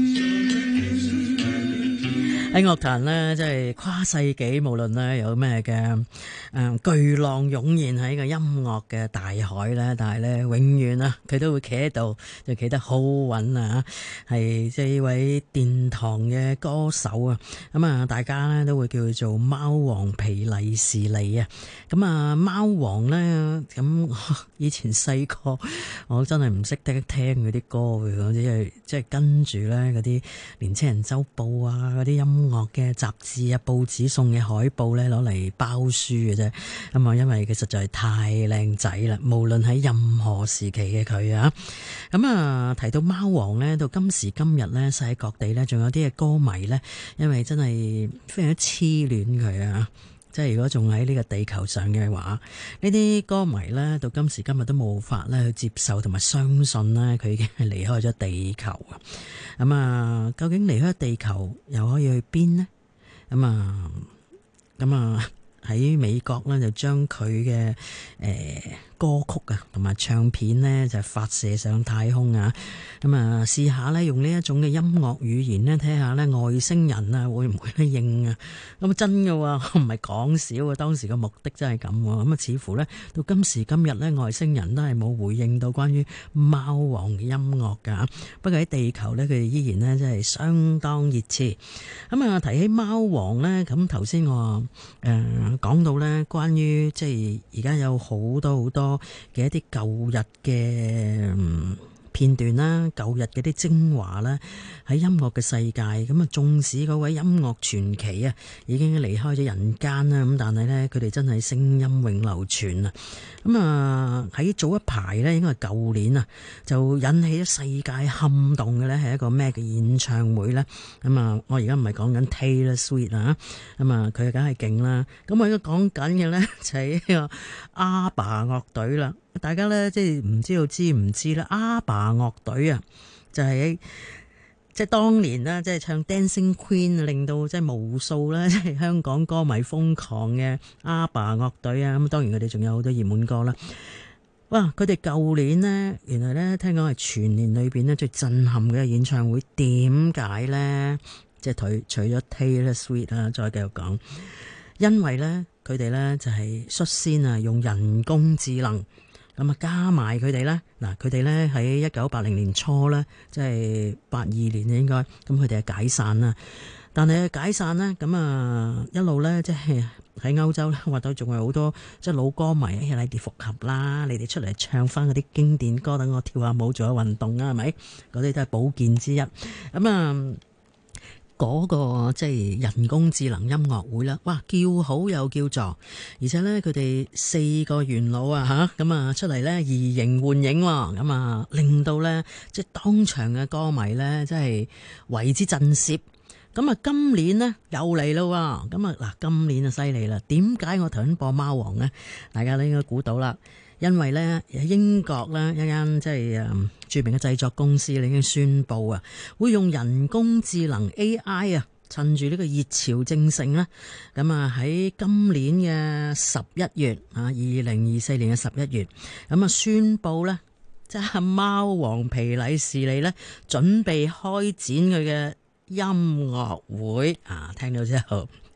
tears。 喺樂壇呢，即係跨世紀，無論呢有咩嘅巨浪湧現喺個音樂嘅大海咧，但係咧永遠啊，佢都會企喺度，就企得好穩啊！係即係呢位殿堂嘅歌手啊，咁啊，大家咧都會叫佢做貓王皮利士利啊。咁啊，貓王咧，咁以前細個我真係唔識得聽佢啲歌嘅，即係跟住咧嗰啲年青人周報啊，嗰啲音樂嘅雜誌啊、報紙送嘅海報咧，攞嚟包書嘅啫。咁啊，因為佢實在係太靚仔啦，無論喺任何時期嘅佢啊。咁啊，提到貓王咧，到今時今日咧，世界各地咧，仲有啲嘅歌迷咧，因為真係非常之痴戀佢啊。即係如果仲喺呢個地球上嘅話，呢啲歌迷咧到今時今日都冇法咧去接受同埋相信咧佢已經係離開咗地球啊！咁啊，究竟離開地球又可以去邊呢？咁啊喺美國咧就將佢嘅歌曲啊同埋唱片咧就發射上太空啊！咁啊試下咧用呢一種嘅音樂語言咧睇下咧外星人啊會唔會咧應啊？咁真嘅喎，我唔係講笑啊！當時嘅目的真係咁喎，咁啊似乎咧到今時今日咧外星人都係冇回應到關於貓王嘅音樂㗎。不過喺地球咧佢哋依然咧真係相當熱切。咁啊提起貓王咧，咁頭先我講到咧關於即係而家有好多嘅一啲舊日嘅片段啦，舊日嘅啲精華啦，喺音樂嘅世界咁啊，縱使嗰位音樂傳奇啊已經離開咗人間啦，咁但係咧佢哋真係聲音永流傳啊！咁啊喺早一排咧，應該係舊年啊，就引起咗世界撼動嘅咧，係一個咩嘅演唱會咧？咁啊，我而家唔係講緊 Taylor Swift 啊，咁啊佢梗係勁啦。咁我而家講緊嘅咧就係呢個阿爸樂隊啦。大家咧即係唔知道知唔知咧？阿爸樂隊啊，就係即係當年啦，即係唱 Dancing Queen 令到即係無數啦，即係香港歌迷瘋狂嘅阿爸樂隊啊！咁當然佢哋仲有好多熱門歌啦。哇！佢哋舊年呢，原來咧聽講係全年裏邊咧最震撼嘅演唱會。點解咧？即係除咗 Taylor Swift 啊，再繼續講，因為咧佢哋咧就係率先啊用人工智能。咁啊，加埋佢哋咧，嗱，佢哋咧喺1980年初咧，即係82年應該，咁佢哋係解散啦。但係解散咧，咁啊一路咧，即係喺歐洲咧，或者仲有好多即係老歌迷，你哋復合啦，你哋出嚟唱翻嗰啲經典歌，等我跳下舞做下運動啊，係咪？嗰啲都係保健之一。咁啊。嗰個即係人工智能音樂會啦，哇，叫好又叫座，而且咧佢哋4個元老啊嚇，咁啊出嚟咧移形換影喎，咁啊令到咧即係當場嘅歌迷咧真係為之震懾。咁啊今年呢又嚟咯喎，咁啊嗱今年就犀利啦，點解我頭先播貓王呢？大家都應該估到啦。因為咧，英國咧一間即係著名嘅製作公司已經宣布啊，會用人工智能 AI 啊，趁住呢個熱潮正盛啦，咁啊喺今年嘅11月啊，2024年嘅11月，咁啊宣布咧，即係貓王皮禮士利咧，準備開展佢嘅音樂會啊，聽到之後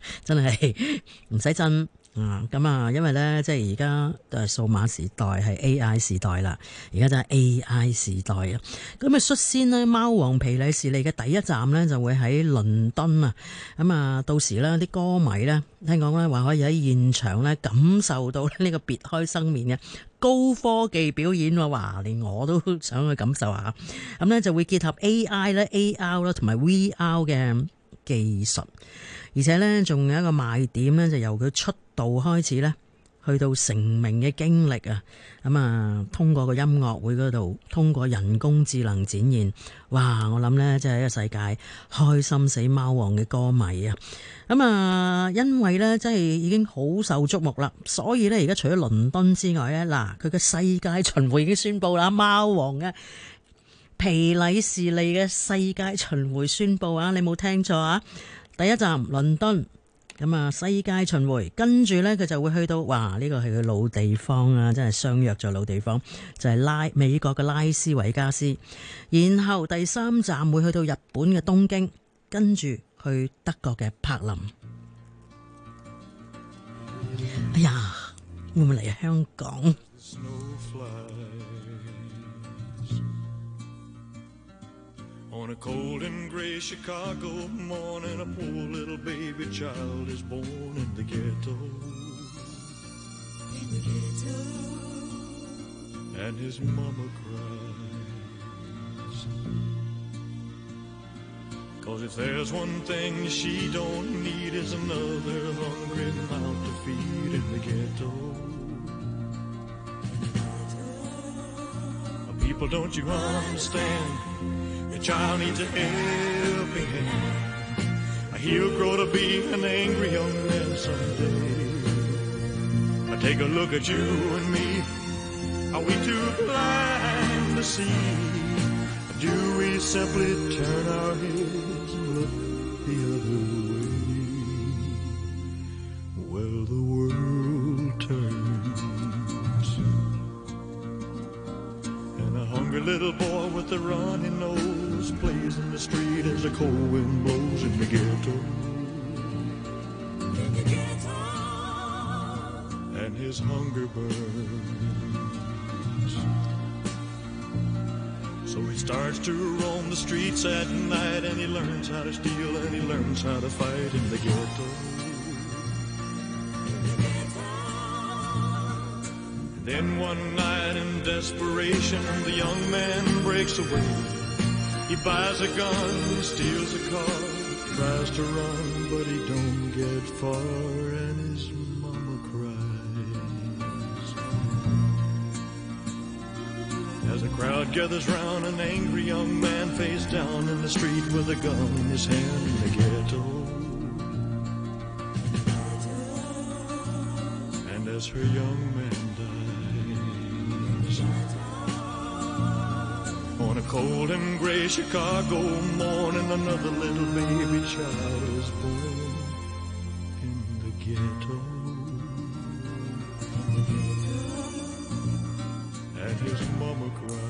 真係唔使震。咁啊，因為咧，即係而家數碼時代係 AI 時代啦，而家真係 AI 時代啊！咁啊，率先呢，貓王皮里士利嘅第一站呢，就會喺倫敦啊！咁啊，到時呢啲歌迷呢，聽講呢話可以喺現場呢感受到呢個別開生面嘅高科技表演喎！哇，連我都想去感受下。咁呢就會結合 AI 啦、AR 啦同埋 VR 嘅技術。而且呢，仲有一個賣點呢，就由佢出道開始呢，去到成名嘅經歷啊！咁啊，通過個音樂會嗰度，通過人工智能展現，哇！我諗呢，真係一個世界開心死貓王嘅歌迷啊！咁啊，因為呢，真係已經好受矚目啦，所以呢，而家除咗倫敦之外呢，嗱，佢嘅世界巡迴已經宣布啦，貓王嘅皮里士利嘅世界巡迴宣布啊！你冇聽錯啊！第一站倫敦，咁啊世界巡迴，跟住呢，佢就會去到，哇！呢個係佢老地方啊，真係相約咗老地方，就係美國嘅拉斯維加斯。然後第三站會去到日本嘅東京，跟住去德國嘅柏林。哎呀，會唔會嚟香港？ On a cold and gray Chicago morning, a poor little baby child is born in the ghetto. In the ghetto. And his mama cries. 'Cause if there's one thing she don't need is another hungry mouth to feed in the ghetto. People, don't you understand?The child needs a helping hand. He'll grow to be an angry young man someday. Take a look at you and me. Are we too blind to see? Do we simply turn our heads and look the other way? Well, the world turns.A little boy with a runny nose plays in the street as the cold wind blows in the ghetto. In the ghetto. And his hunger burns. So he starts to roam the streets at night, and he learns how to steal and he learns how to fight in the ghetto.Then one night in desperation, the young man breaks away. He buys a gun, steals a car, tries to run, but he don't get far, and his mama cries. As a crowd gathers round, an angry young man face down in the street with a gun in his hand in the ghetto.And as her young man dies, on a cold and gray Chicago morning, another little baby child is born in the ghetto. And his mama cried.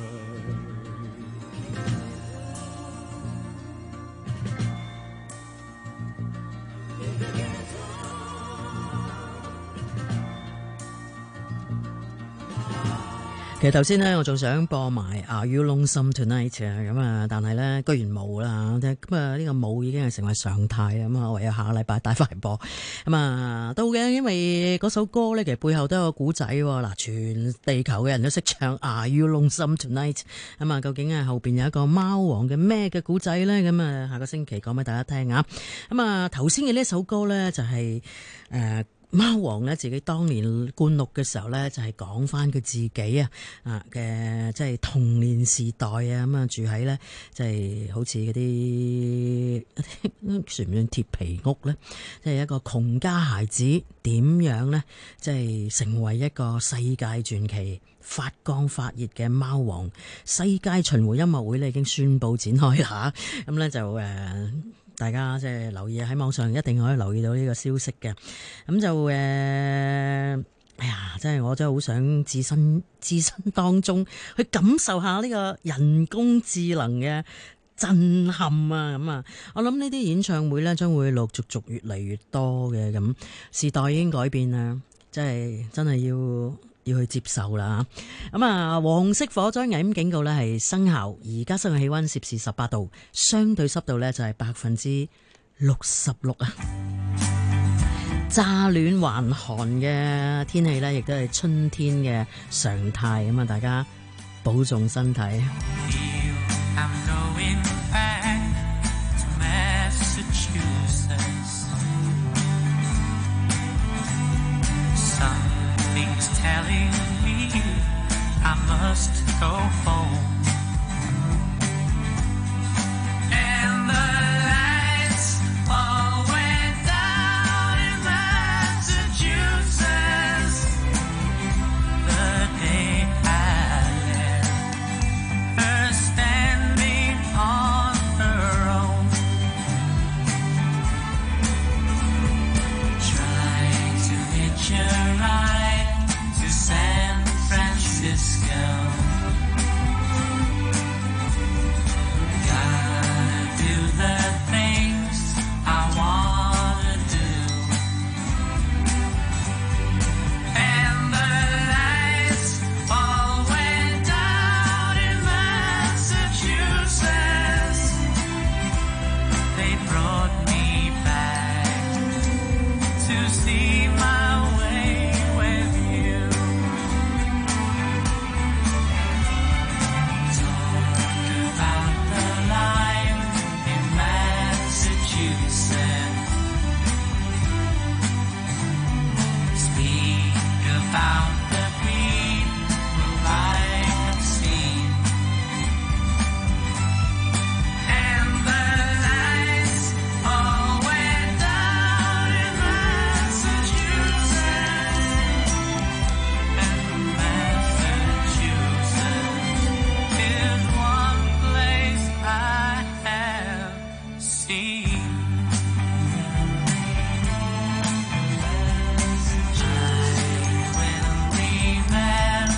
其實頭先呢，我仲想播埋 Are You Lonesome Tonight 啊，咁啊，但係呢，居然冇啦，咁啊呢個冇已經係成為常態啊，咁啊唯有下個禮拜帶翻嚟播，咁啊到嘅，因為嗰首歌呢，其實背後都有個古仔喎，嗱，全地球嘅人都識唱 Are You Lonesome Tonight， 咁啊究竟係後邊有一個貓王嘅咩嘅古仔呢？咁啊下個星期講俾大家聽啊，咁啊頭先嘅呢首歌呢，就係貓王呢自己當年灌錄嘅時候呢，就係講翻佢自己嘅即係童年時代啊，咁啊住喺呢，即係好似嗰啲算唔算鐵皮屋呢？即係一個窮家孩子點樣呢？即係成為一個世界傳奇發光發熱嘅貓王。世界巡迴音樂會呢已經宣布展開啦，咁呢就大家即係留意喺網上一定可以留意到呢個消息嘅，咁就哎呀，真係我真係好想置身當中去感受下呢個人工智能嘅震撼啊！咁啊，我諗呢啲演唱會咧將會陸續越嚟越多嘅，咁時代已經改變啦，真係要去接受啦。咁啊，黃色火災危險警告咧係生效，而家室外氣溫攝氏18度，相對濕度咧就係66%啊。乍暖還寒嘅天氣咧，亦都係春天嘅常態，咁啊，大家保重身體。 I'm going back to Massachusetts. Something's telling me I must go home. And the lights all went down in Massachusetts the day I left her standing on her own, trying to hitch a ride to San Francisco. Gotta do the things I wanna do, and the lights all went down in Massachusetts. They brought me back to see my way with you. Talk about the life in Massachusetts. Speak about the people I have seen, and the lights all went down in Massachusetts, and Massachusetts is one place I have seen. When we met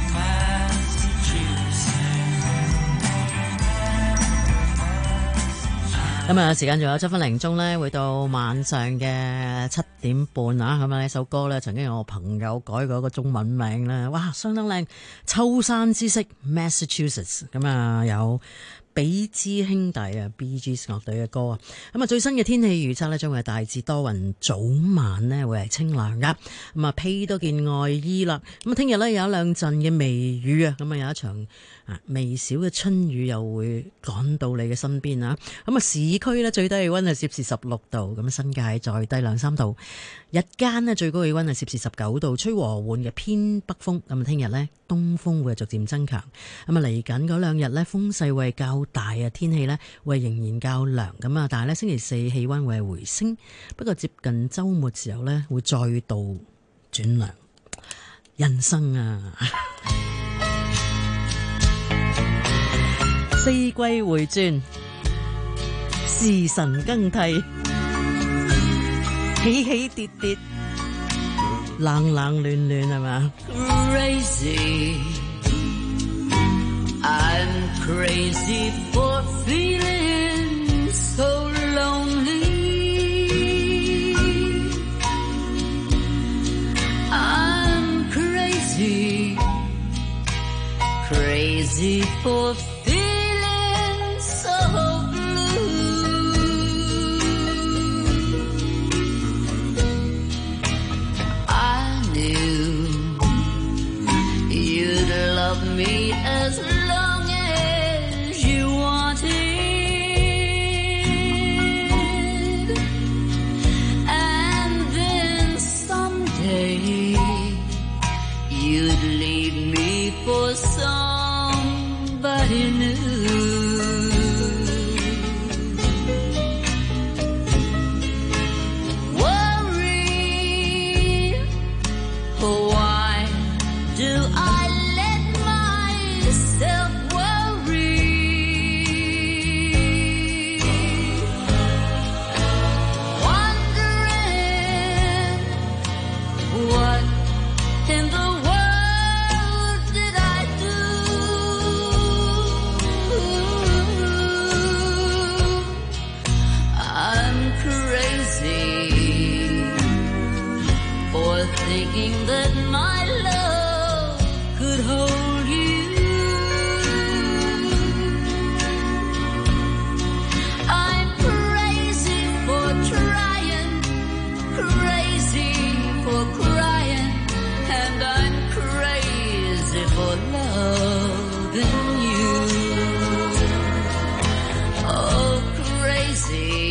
Massachusetts. 咁啊，時間仲有7分零鐘咧，會到晚上嘅7點半啊！咁啊，呢首歌咧，曾經有我朋友改過一個中文名咧，哇，相當靚，秋山之色 Massachusetts。咁啊，有比之兄弟啊 Bee Gees 樂隊嘅歌啊。咁啊，最新嘅天氣預測咧，將會係大致多雲，早晚咧會係清涼噶。咁啊，披多件外衣啦。咁啊，聽日咧有一兩陣嘅微雨啊，咁啊有一場微小嘅春雨又會趕到你嘅身邊啊。咁啊，市區咧最低氣溫係攝氏16度，咁新界再低2-3度。日間咧最高氣溫係攝氏19度，吹和緩嘅偏北風。咁啊，聽日咧東風會逐漸增強。咁啊，嚟緊嗰兩日咧風勢會係較大啊，天氣咧會仍然較涼。咁啊，但係咧星期四氣溫會係回升，不過接近週末時候咧會再度轉涼。人生啊！四季回轉，時辰更替，起起跌跌，冷冷暖暖係嘛 ？Crazy, I'm crazy for feeling so lonely. I'm crazy, crazy for me as long as you wanted, and then someday you'd leave me for somebody new. Worry, why do I thinking that my love could hold you. I'm crazy for trying, crazy for crying, and I'm crazy for loving you. Oh, crazy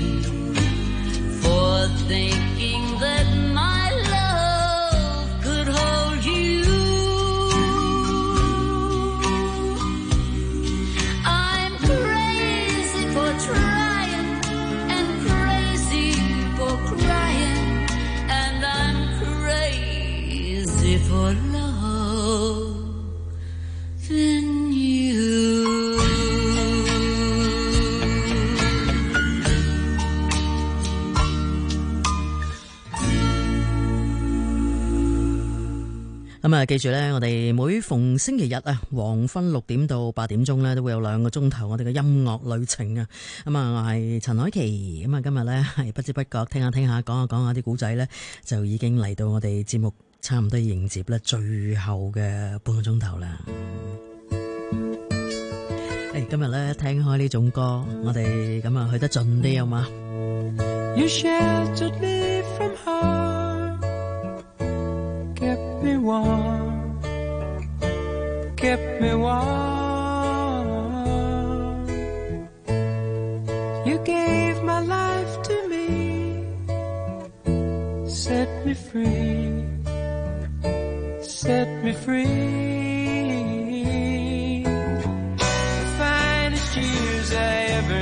for thinking that my love could hold you. I'm crazy for trying and crazy for crying, and I'm crazy for loving you. 咁啊，記住咧，我哋每逢星期日啊，黃昏6點到8點鐘咧，都會有2個鐘頭我哋嘅音樂旅程啊。咁啊，我係陳凱琪。咁啊，今日咧係不知不覺聽下講下啲古仔咧，就已經嚟到我哋節目差唔多迎接咧最後嘅半個鐘頭啦。今日咧聽開呢種歌，我哋咁啊去得盡啲好嘛？ You sheltered me from harm, kept me warm, kept me warm. You gave my life to me, set me free, set me free. The finest years I ever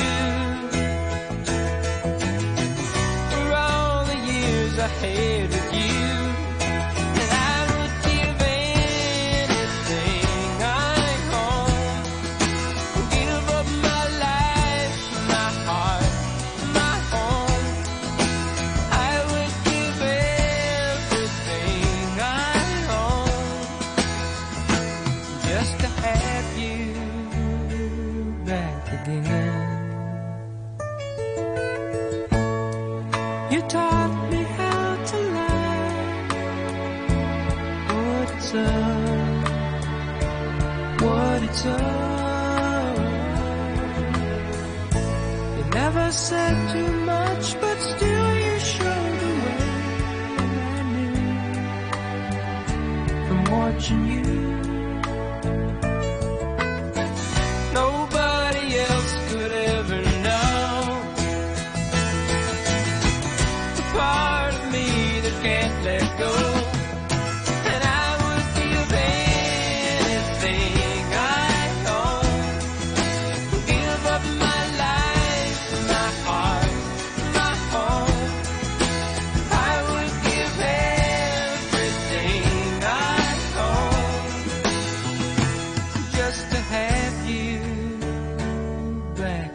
knew.I had with you, and I would give anything I own, give up my life, my heart, my home. I would give everything I own just to have you back again.You taught me how to lie, what it's all. You never said too much, but still you showed the way. And I knew from watching you, nobody else could ever know.Part of me that can't let go, and I would give anything I own, give up my life, my heart, my home. I would give everything I own just to have you back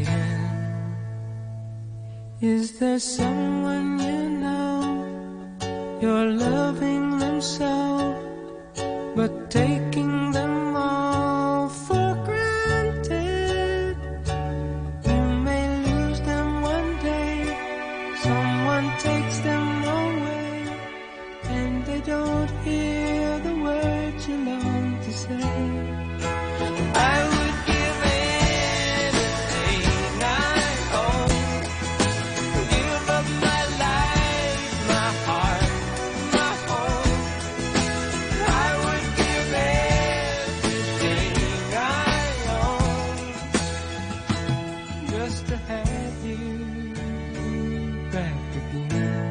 again.Is there someone you know, you're loving them so, but taking them all for granted? You may lose them one day, someone takes them away, and they don't hear the words you long to say. I would give anything I own.Give up my life, my heart, my home. I would give everything I own just to have you back again,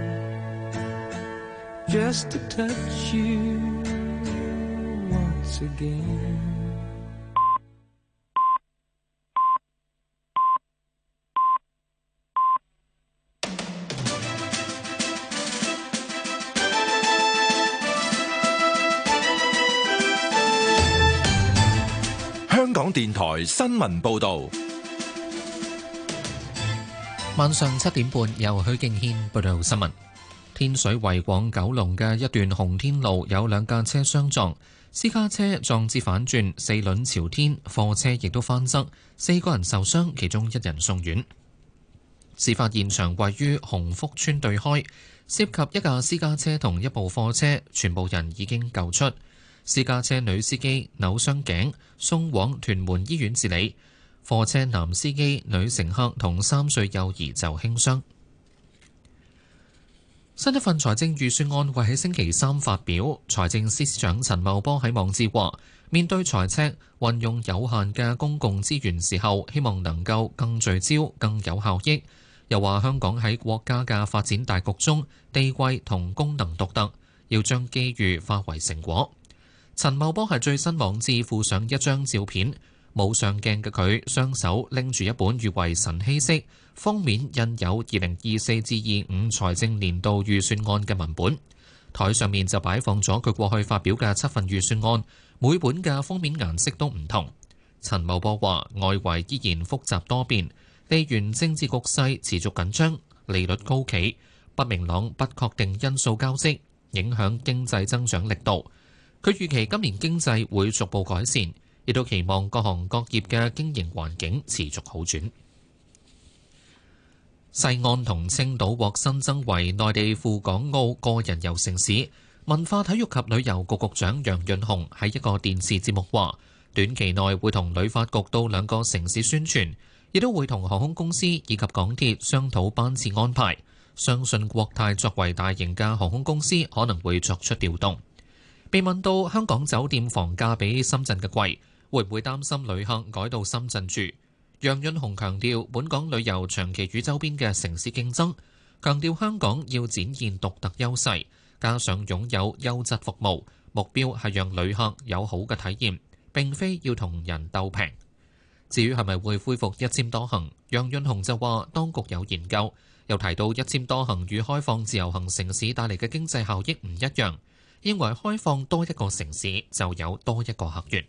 just to touch you once again. 香港電台新聞報導， 晚上7點半由許敬軒報道新聞。天水圍往九龍嘅一段洪天路有2架車相撞，私家車撞至反轉，4輪朝天，貨車亦都翻側，4個人受傷，其中1人送院。事發現場位於鴻福村對開， 涉及一架私家車同一部貨車，全部人已經救出。私家車女司機扭傷頸，送往屯門醫院治理；貨車男司機、女乘客同3歲幼兒就輕傷。新一份財政預算案會喺星期三發表，財政司司長陳茂波喺網誌話：面對財赤，運用有限嘅公共資源時候，希望能夠更聚焦、更有效益。又話香港喺國家嘅發展大局中地位同功能獨特，要將機遇化為成果。陳茂波係最新網誌附上一張照片，冇上鏡嘅佢雙手拎住一本譽為晨曦色，封面印有2024-25財政年度預算案嘅文本。台上面就擺放咗佢過去發表嘅7份預算案，每本嘅封面顏色都唔同。陳茂波話：外圍依然複雜多變，地緣政治局勢持續緊張，利率高企，不明朗不確定因素交織，影響經濟增長力度。佢預期今年經濟會逐步改善，亦都期望各行各業嘅經營環境持續好轉。西安同青島獲新增為內地赴港澳個人遊城市。文化體育及旅遊局局長楊潤雄喺一個電視節目話：短期內會同旅發局到2個城市宣傳，亦都會同航空公司以及港鐵商討班次安排。相信國泰作為大型嘅航空公司可能會作出調動。被問到香港酒店房價比深圳嘅貴，會唔會擔心旅客改到深圳住？楊潤雄強調，本港旅遊長期與周邊嘅城市競爭，強調香港要展現獨特優勢，加上擁有優質服務，目標係讓旅客有好嘅體驗，並非要同人鬥平。至於係咪會恢復一簽多行，楊潤雄就話當局有研究，又提到一簽多行與開放自由行城市帶嚟嘅經濟效益唔一樣，認為開放多一個城市就有多一個客源。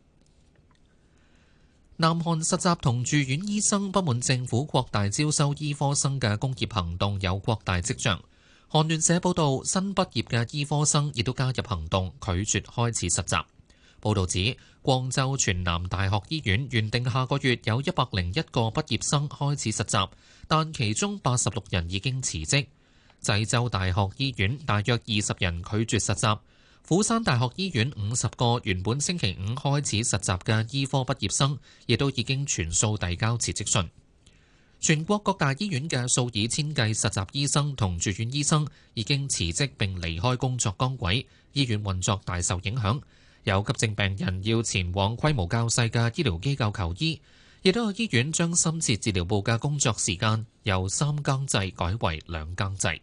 南韓實習同住院醫生不滿政府擴大招收醫科生嘅工業行動有擴大跡象。韓聯社報道，新畢業嘅醫科生亦都加入行動，拒絕開始實習。報道指，光州全南大學醫院原定下個月有101個畢業生開始實習，但其中86人已經辭職。濟州大學醫院大約20人拒絕實習。釜山大學醫院50個原本星期5開始實習嘅醫科畢業生，亦都已經全數遞交辭職信。全國各大醫院嘅數以千計實習醫生同住院醫生已經辭職並離開工作崗位，醫院運作大受影響。有急症病人要前往規模較細嘅醫療機構求醫，亦都有醫院將深切治療部嘅工作時間由3更制改為2更制。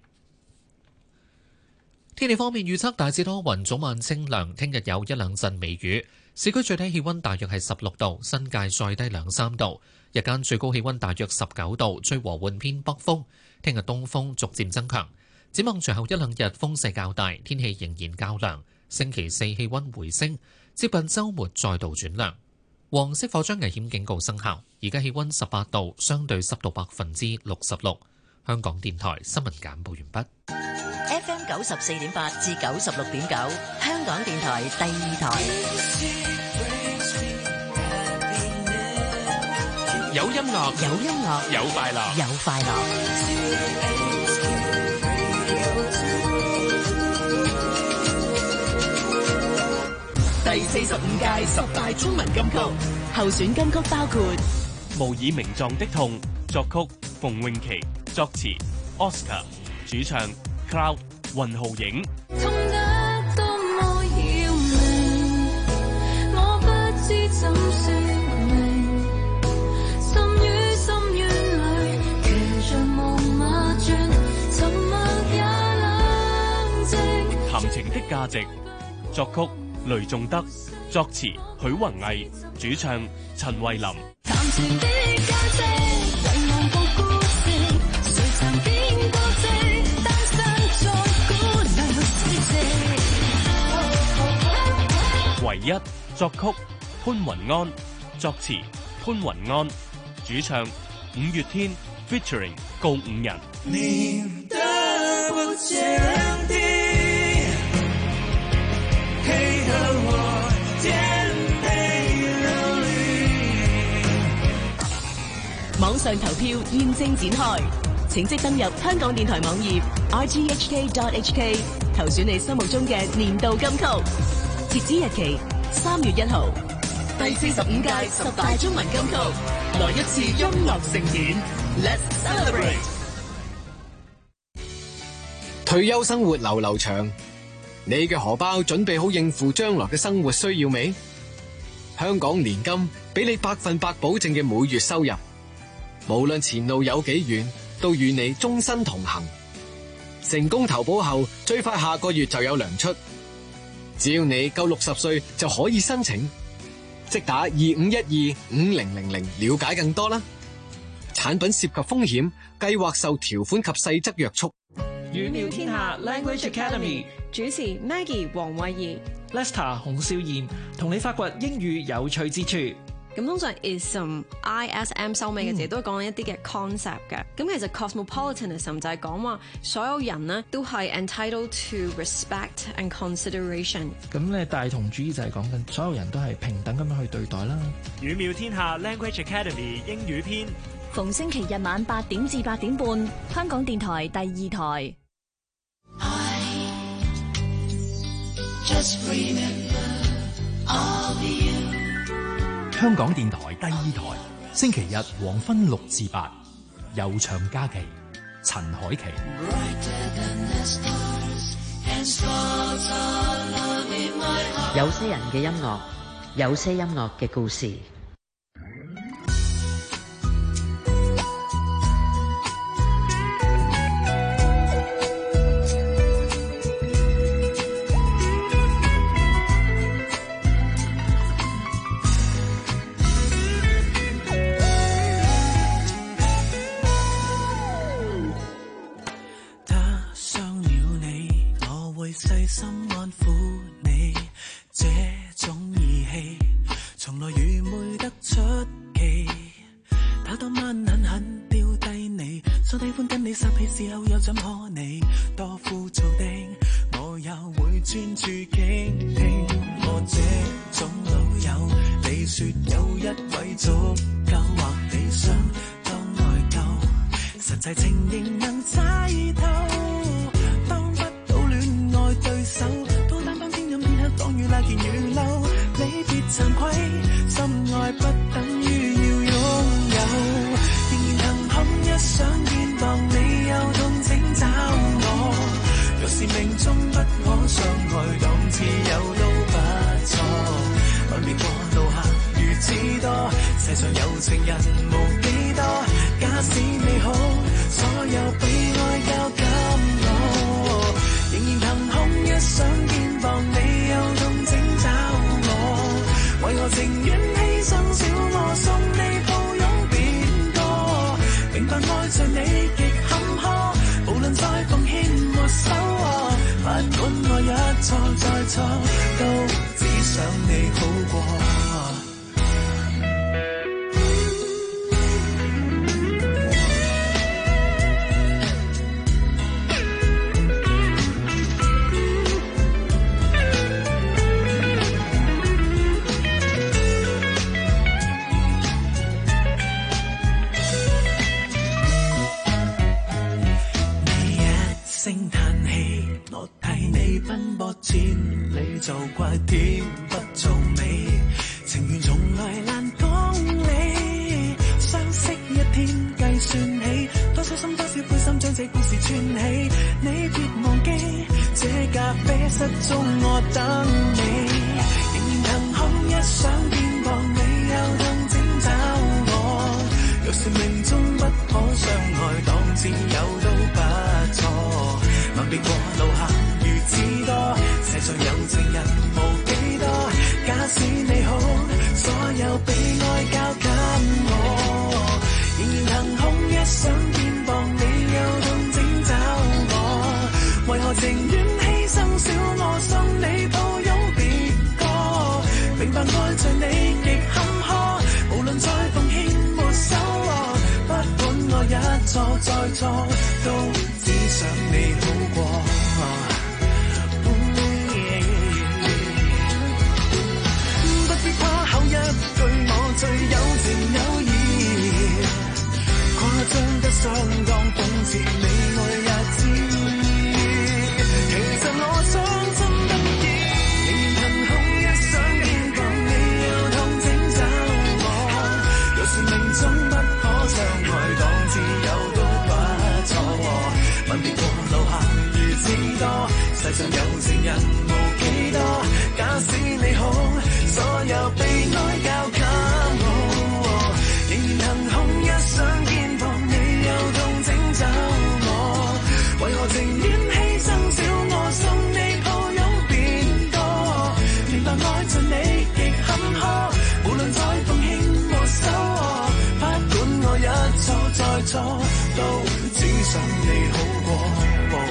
天氣方面預測大致多雲，早晚清涼，聽日有一兩陣微雨。市區最低氣溫大約係16度，新界再低2-3度。日間最高氣溫大約19度，吹和緩偏北風。聽日東風逐漸增強。展望隨後一兩日風勢較大，天氣仍然較涼。星期4氣溫回升，接近週末再度轉涼。黃色火災危險警告生效。而家氣溫18度，相對濕度66%。香港電台新聞簡報完畢。 FM 94.8至96.9，香港電台第2台。 有音樂， 有音樂， 有快樂， 有快樂。 第45屆10大中文金曲候選金曲包括 《無以名狀的痛》，作曲馮詠琪，作詞 Oscar， 主唱 Cloud 雲浩影。 痛得多麼要命，我不知怎說明，心於深淵裏騎着木馬轉，沉默也冷靜。 談情的價值，作曲雷頌德，作詞許宏毅，主唱陳慧琳。 談情的價值，遺忘個故事，誰曾經過值，單身在孤獨死寂。 唯一作曲潘雲安，作詞潘雲安，主唱五月天 featuring 告五人。 你的不堅定，配合我顛沛流離。 網上投票現正展開， 請即登入香港電台網頁 rthk.hk 投選你心目中嘅年度金曲，截止日期3月1號。第45屆10大中文金曲，來一次音樂盛典 ，Let's celebrate！ 退休生活流流長，你嘅荷包準備好應付將來嘅生活需要未？香港年金俾你100%保證嘅每月收入，無論前路有幾遠，都與你終身同行。成功投保後，最快下個月就有糧出。只要你夠60歲就可以申請，即打25125000了解更多啦。產品涉及風險，計劃受條款及細則約束。 語妙天下 Language Academy 主持 Maggie 黃慧儀 Lester 洪少賢同你發掘英語有趣之處。 咁通常 ism 收尾嘅字都講緊一啲嘅 concept 嘅。咁其實 cosmopolitanism 就係講話所有人呢都係 entitled to respect and consideration。 咁咧大同主義就係講緊所有人都係平等咁樣去對待啦。 語妙天下 Language Academy 英語篇， 逢星期日晚8點至8點半，香港電台第2台。 香港電台第2台，星期日黃昏6至8，悠長假期，陳凱琪。 有些人嘅音樂，有些音樂嘅故事。 細心安撫你，這種義氣從來愚昧得出奇。他當晚狠狠丟低你，所喜歡跟你撒氣時候又怎可你多枯燥的，我也會專注傾聽。我這種老友，你說有一位足夠或理想當愛夠，實際情形能猜透。對手都單方天飲片刻，當雨拉件雨褸，你別慚愧，心愛不等於要擁有。仍然騰空一想肩膀，你又痛請找我。若是命中不可相愛，當自由都不錯。愛別過路客如此多，世上有情人無幾多。假使你好，所有被愛交給我。仍然騰空一想肩膀，你又痛請找我。為何情願犧牲小我，送你抱擁別過。明白愛着你極坎坷，無論再奉獻沒收穫。不管我一錯再錯，都只想你好過。就怪天不做美，情緣從來難講理。相識一天計算起，多少心多少灰心將這故事串起。你別忘記，這咖啡室中我等你。仍然騰空一想肩膀，你又痛請找我。若是命中不可相愛，當自由都不錯。萬別過路客如此多，世上有情人無幾多。假使你好，所有被愛交給我。仍然騰空一想肩膀，你又痛請找我。為何情願犧牲小我，送你抱擁別過。明白愛着你極坎坷，無論再奉獻沒收穫。不管我一錯再錯，都只想你好過。最有情有義，誇張得相當諷刺有情人無幾多，假使你好，所有悲哀交給我，仍然騰空一想肩膊，你有痛請找我，為何情願犧牲小我，送你抱擁變多，明白愛着你極坎坷，無論再奉獻和收穫，不管我一錯再錯，都只想你好過。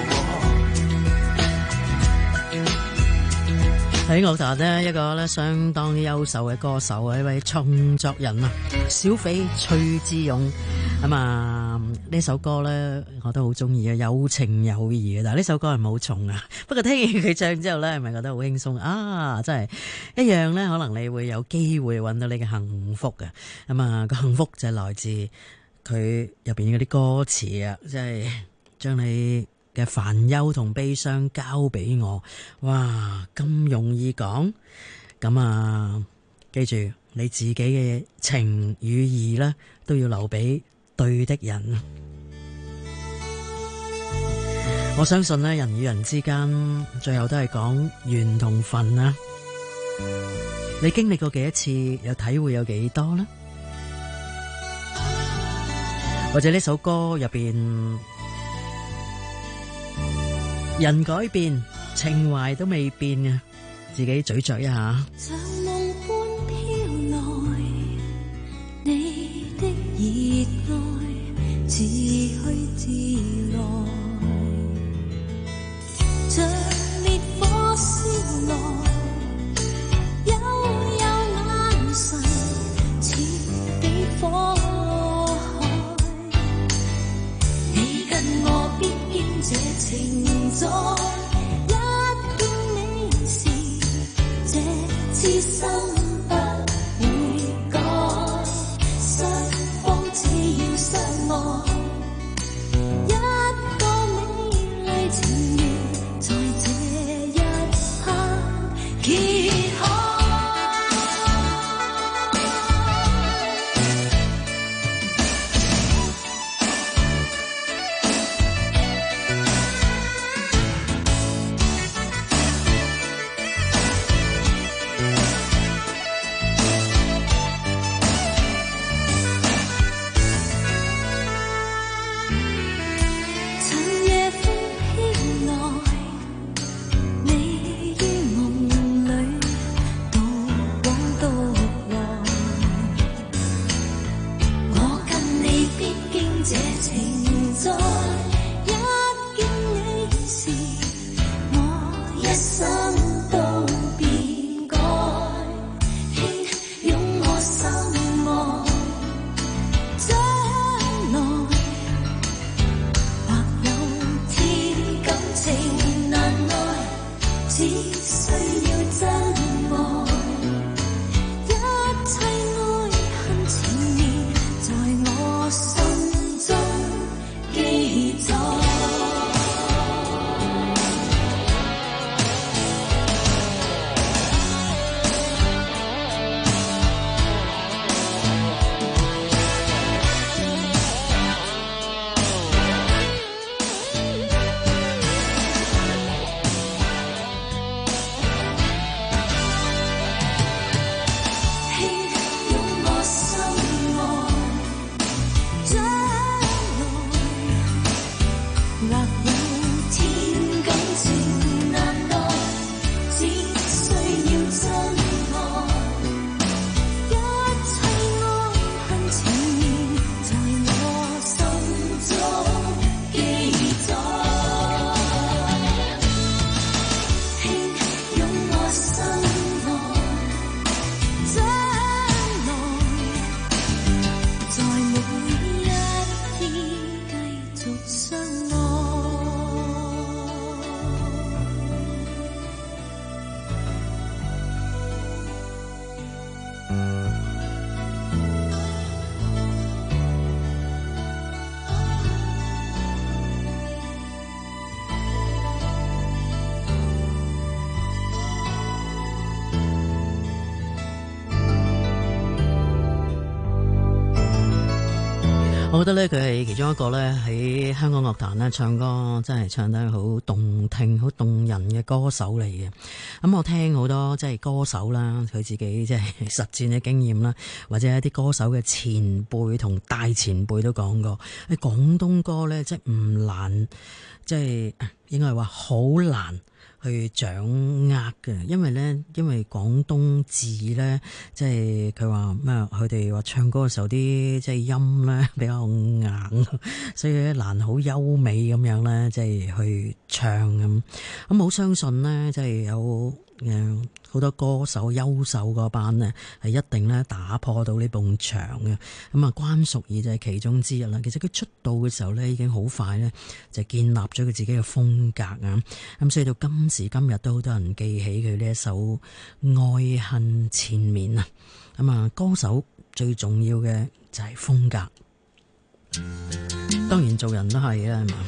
喺樂壇呢，一個咧相當優秀嘅歌手啊，一位創作人啊，小匪崔之勇咁啊，呢首歌咧我都好中意啊，有情有義嘅，但係呢首歌係冇重啊。不過聽完佢唱之後咧，係咪覺得好輕鬆啊？真係一樣咧，可能你會有機會揾到你嘅幸福嘅。咁啊，個幸福就係來自佢入邊嗰啲歌詞啊，即係將你嘅煩憂同悲傷交俾我，哇，咁容易講。咁啊，記住你自己嘅情與義呢，都要留俾對的人。我相信呢，人與人之間最後都係講緣同份啊。你經歷過幾多次，有體會有幾多呢？或者呢首歌入邊，人改變，情懷都未變啊！自己咀嚼一下。 像夢般飄來，你的熱愛自去自來，像烈火燒來，幽幽眼神似比火海，你跟我必經這情在。此生不會改，雙方只要相愛，一個美麗情緣在這一刻揭開。 我覺得咧，佢係其中一個咧喺香港樂壇咧唱歌真係唱得好動聽、好動人嘅歌手嚟嘅。咁我聽好多即係歌手啦，佢自己即係實戰嘅經驗啦，或者一啲歌手嘅前輩同大前輩都講過，喺廣東歌咧即係唔難，即係應該係話好難去掌握嘅，因為廣東字咧，即係佢話咩？佢哋話唱歌嘅時候啲即係音咧比較硬，所以難好優美咁樣咧，即係去唱咁。咁好相信咧，即係有好多歌手優秀嗰班呢，係一定咧打破到呢埲牆嘅。咁啊，關淑怡就係其中之一啦。其實佢出道嘅時候咧，已經好快咧就建立咗佢自己嘅風格啊。咁所以到今時今日都好多人記起佢呢一首《愛恨纏綿》啊。咁啊，歌手最重要嘅就係風格，當然做人都係啦，係嘛？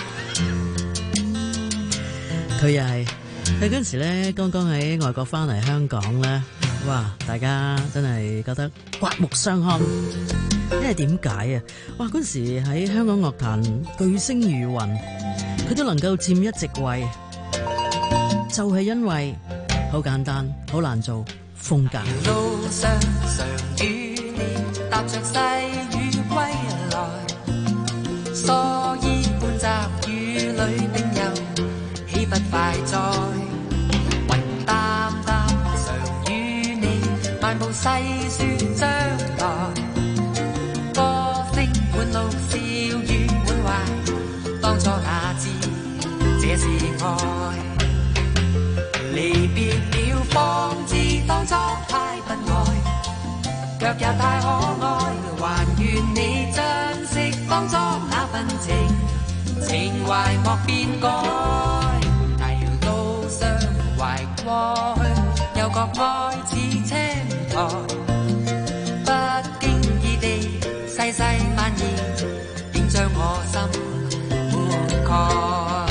佢又係。佢嗰陣時咧，剛剛喺外國翻嚟香港咧，哇！大家真係覺得刮目相看，因為點解啊？哇！嗰陣時喺香港樂壇巨星如雲，佢都能夠佔一席位，就係因為好簡單，好難做風格。 路上常與你踏着細雨歸來，所以半澤雨裏並遊，豈不快哉？雲淡淡常與你漫步細說將來，歌聲滿路笑語滿懷，當初那知這是愛，離別了方知當初太不愛，卻也太可愛，還願你珍惜當初那份情，情懷莫變改。懷過去，又覺愛似青苔，不經意地細細蔓延，竟將我心灌溉。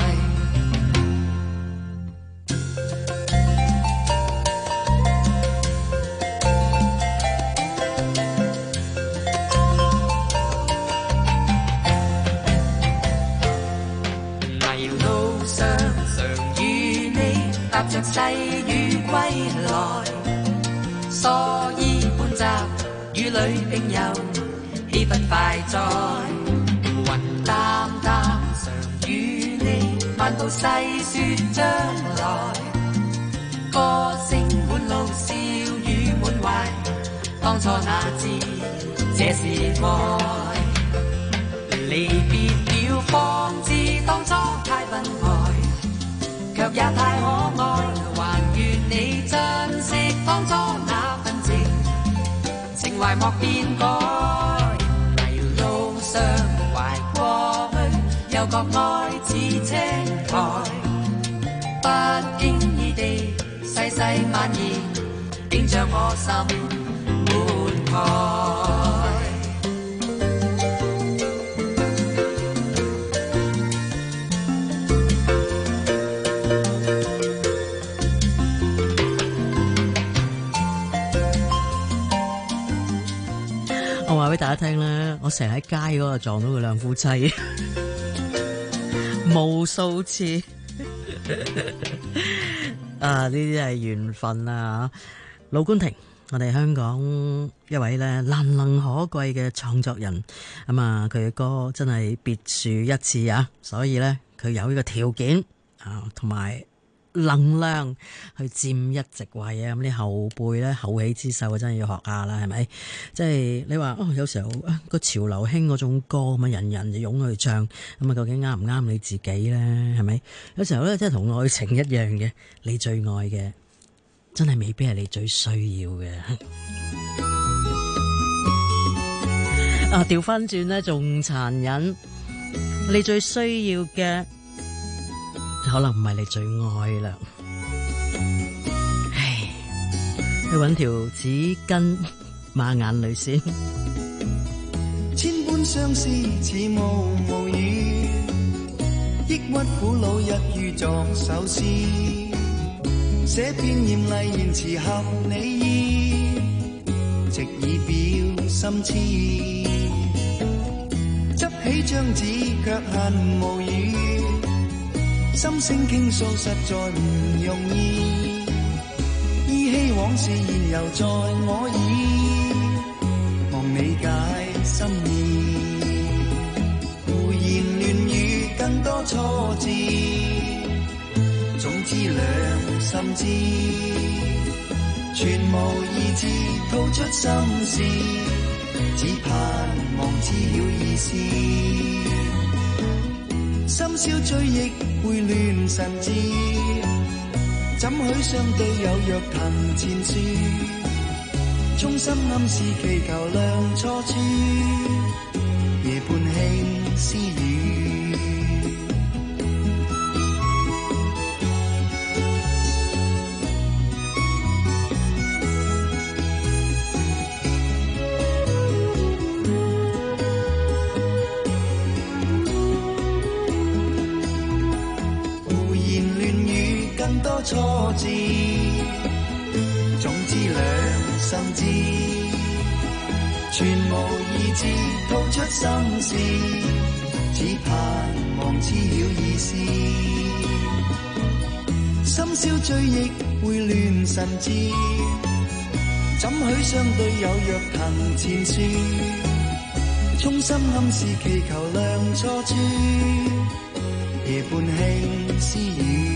泥路上常與你踏着細雨歸來，蓑衣半澤雨裏並遊，豈不快哉？雲淡淡常與你漫步細說將來，歌聲滿路笑語滿懷，當初那知這是愛，離別了方知當初太不愛，卻也太可愛，還願你珍惜當初那份情，情懷莫變改。泥路上懷過去，又覺愛似青苔，不經意地細細蔓延，竟將我心滿蓋。 我話俾大家聽咧，我成日喺街嗰度撞到佢兩夫妻，無數次啊！呢啲係緣分啊！盧冠廷，我哋香港一位咧難能可貴嘅創作人，咁啊，佢嘅歌真係別樹一幟啊！所以咧，佢有呢個條件啊，同埋能量去佔一席位啊！咁啲後輩咧後起之秀真係要學下啦，係咪？即係你話有時候個潮流興嗰種歌咁啊，人人就湧去唱，咁啊究竟啱唔啱你自己咧？係咪？有時候咧，即係同愛情一樣嘅，你最愛嘅真係未必係你最需要嘅。啊，調翻轉咧仲殘忍，你最需要嘅可能唔係你最愛啦。唉，去搵條紙巾抹眼淚先。 千般相思似霧無語，抑鬱苦惱一於作首詩，寫篇艷麗言辭合你意，直以表心痴。 張紙卻恨無語，心聲傾訴實在唔容易，依稀往事現猶在我耳，望你解心意，胡言亂語更多錯字，總之兩心知，全無意志吐出心事，只盼望知了意思，深宵追憶會亂神志，怎許相對有若藤前樹，衷心暗示祈求亮錯處，夜半輕私語。錯字，總之兩心知，全無意志吐出心事，只盼望知了意思，深宵追憶會亂神志，怎許相對有若藤前樹，衷心暗示祈求亮錯處，夜半輕私語。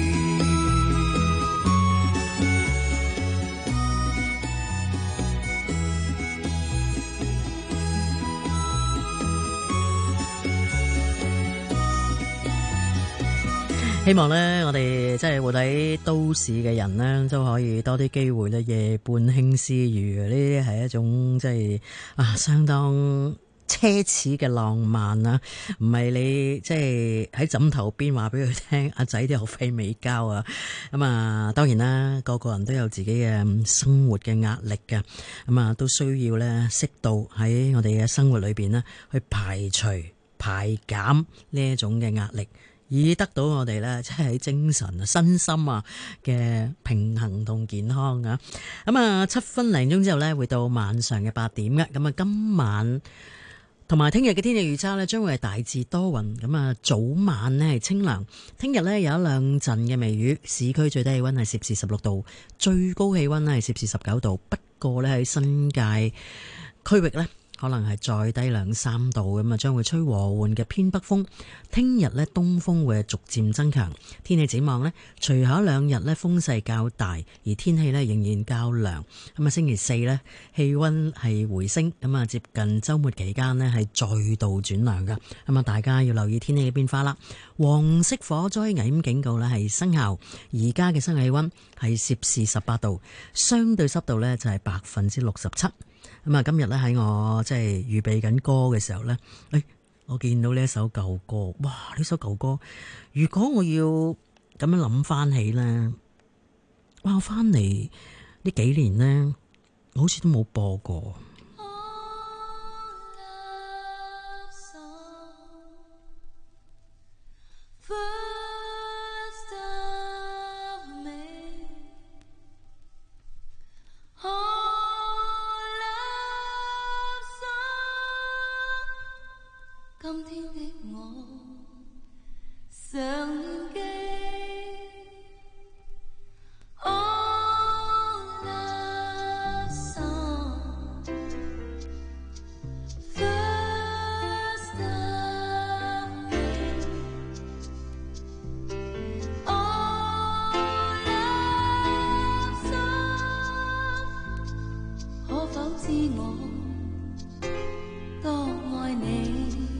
希望咧，我哋即係活喺都市嘅人咧，都可以多啲機會咧，夜半輕私語嘅，呢啲係一種即係相當奢侈嘅浪漫啊！唔係你即係喺枕頭邊話俾佢聽，阿仔都有廢未交啊！咁啊，當然啦，個個人都有自己嘅生活嘅壓力㗎，咁啊都需要咧適度喺我哋嘅生活裏邊呢去排除排減呢一種嘅壓力。以得到我哋咧，即係喺精神啊、身心啊嘅平衡同健康啊。咁啊，7分零鐘之後咧，會到晚上嘅8點嘅。咁啊，今晚同埋聽日嘅天氣預測咧，將會係大致多雲。咁啊，早晚呢係清涼。聽日咧有一兩陣嘅微雨。市區最低氣溫係攝氏16度，最高氣溫咧係攝氏19度。不過咧喺新界區域咧，可能係再低2-3度咁啊，將會吹和緩嘅偏北風。聽日呢，東風會係逐漸增強。天氣展望呢，隨後2日呢，風勢較大，而天氣呢仍然較涼。咁啊，星期4呢，氣溫係回升，咁啊接近週末期間呢，係再度轉涼㗎。咁啊，大家要留意天氣嘅變化啦。黃色火災危險警告呢係生效。而家嘅室外氣溫係攝氏18度，相對濕度呢就係67%。咁啊，今日咧喺我即係預備緊歌嘅時候咧，我見到呢一首舊歌，哇！呢首舊歌，如果我要咁樣諗翻起咧，哇！我翻嚟呢幾年咧，我好似都冇播過。 今天的我常念記 All love song First love me All love song 可否知我多愛你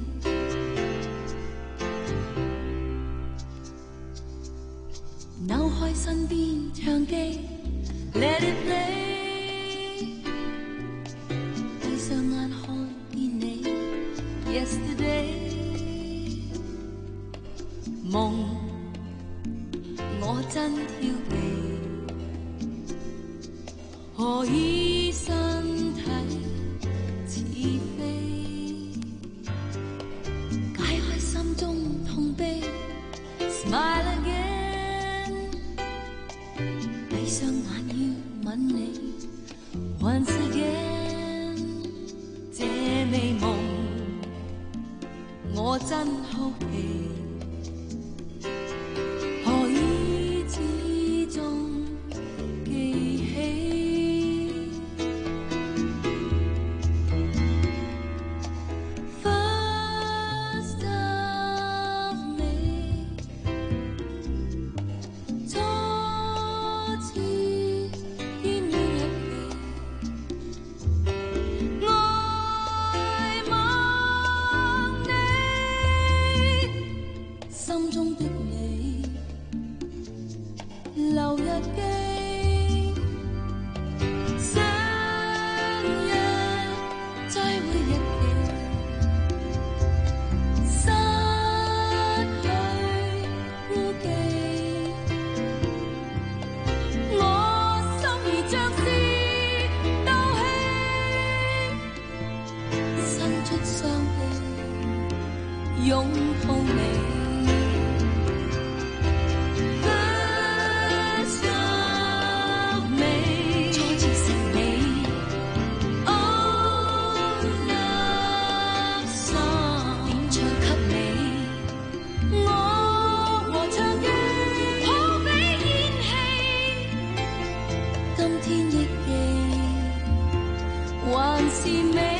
扭開身邊唱機 Let it play 閉上眼看見你 Yesterday 夢我真調皮何以身體似飛解開心中痛悲 Smile again閉上眼要吻你 Once again 這美夢我真好奇，何以始終記起？First of me， 初次見面一期，愛望你，心中的你留日記，相約再會一期，失去孤寂，我心已像是鬥氣，伸出雙臂擁抱你。First of me， 初次識你，Oh love song， 點唱給你，我和唱機好比煙氣，今天憶記還是美。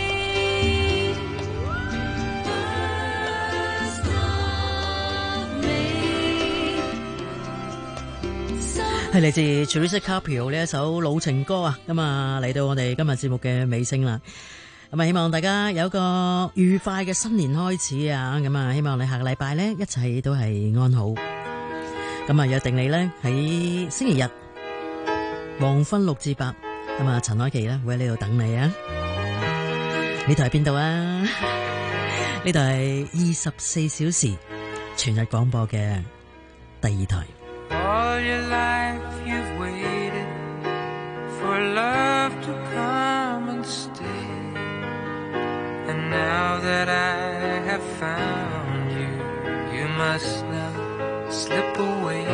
係嚟自 Teresa Carpio 呢一首老情歌啊，咁啊嚟到我哋今日節目嘅尾聲啦。咁啊，希望大家有一個愉快嘅新年開始啊！咁啊，希望你下個禮拜呢一切都係安好。咁啊，約定你呢喺星期日黃昏6至8，咁啊，陳凱琪呢會喺呢度等你啊！呢度係邊度啊？呢度係24小時全日廣播嘅第2台。 All your life you've waited for love to come and stay, and now that I have found you, you must not slip away.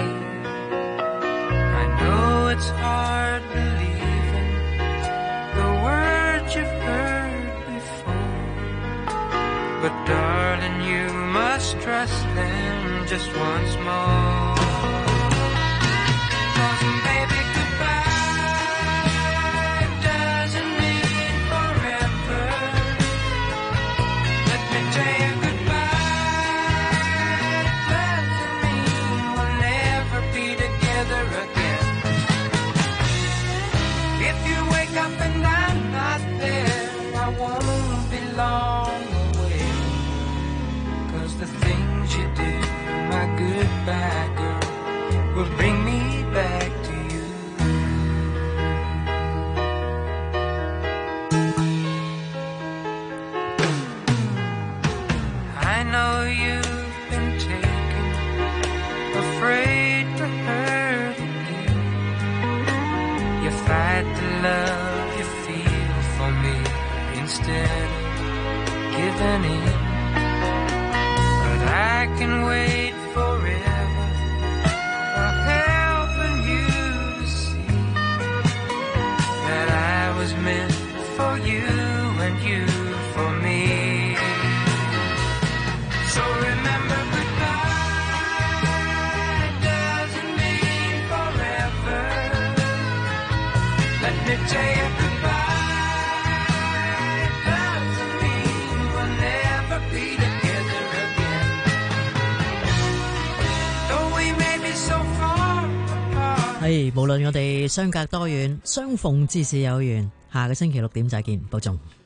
I know it's hard believing the words you've heard before, but darling, you must trust them just once more. Goodbye, girl, will bring me back to you. I know you've been taken, afraid to hurt again. You fight the love you feel for me instead of giving in. But I can wait forever, for helping you to see that I was meant for you and you for me. So remember, goodbye doesn't mean forever. Let me tell you, goodbye doesn't mean we'll never be together again. Though we may be so far apart. 係，無論我哋相隔多遠，相逢至是有緣。下個星期6點再見，保重。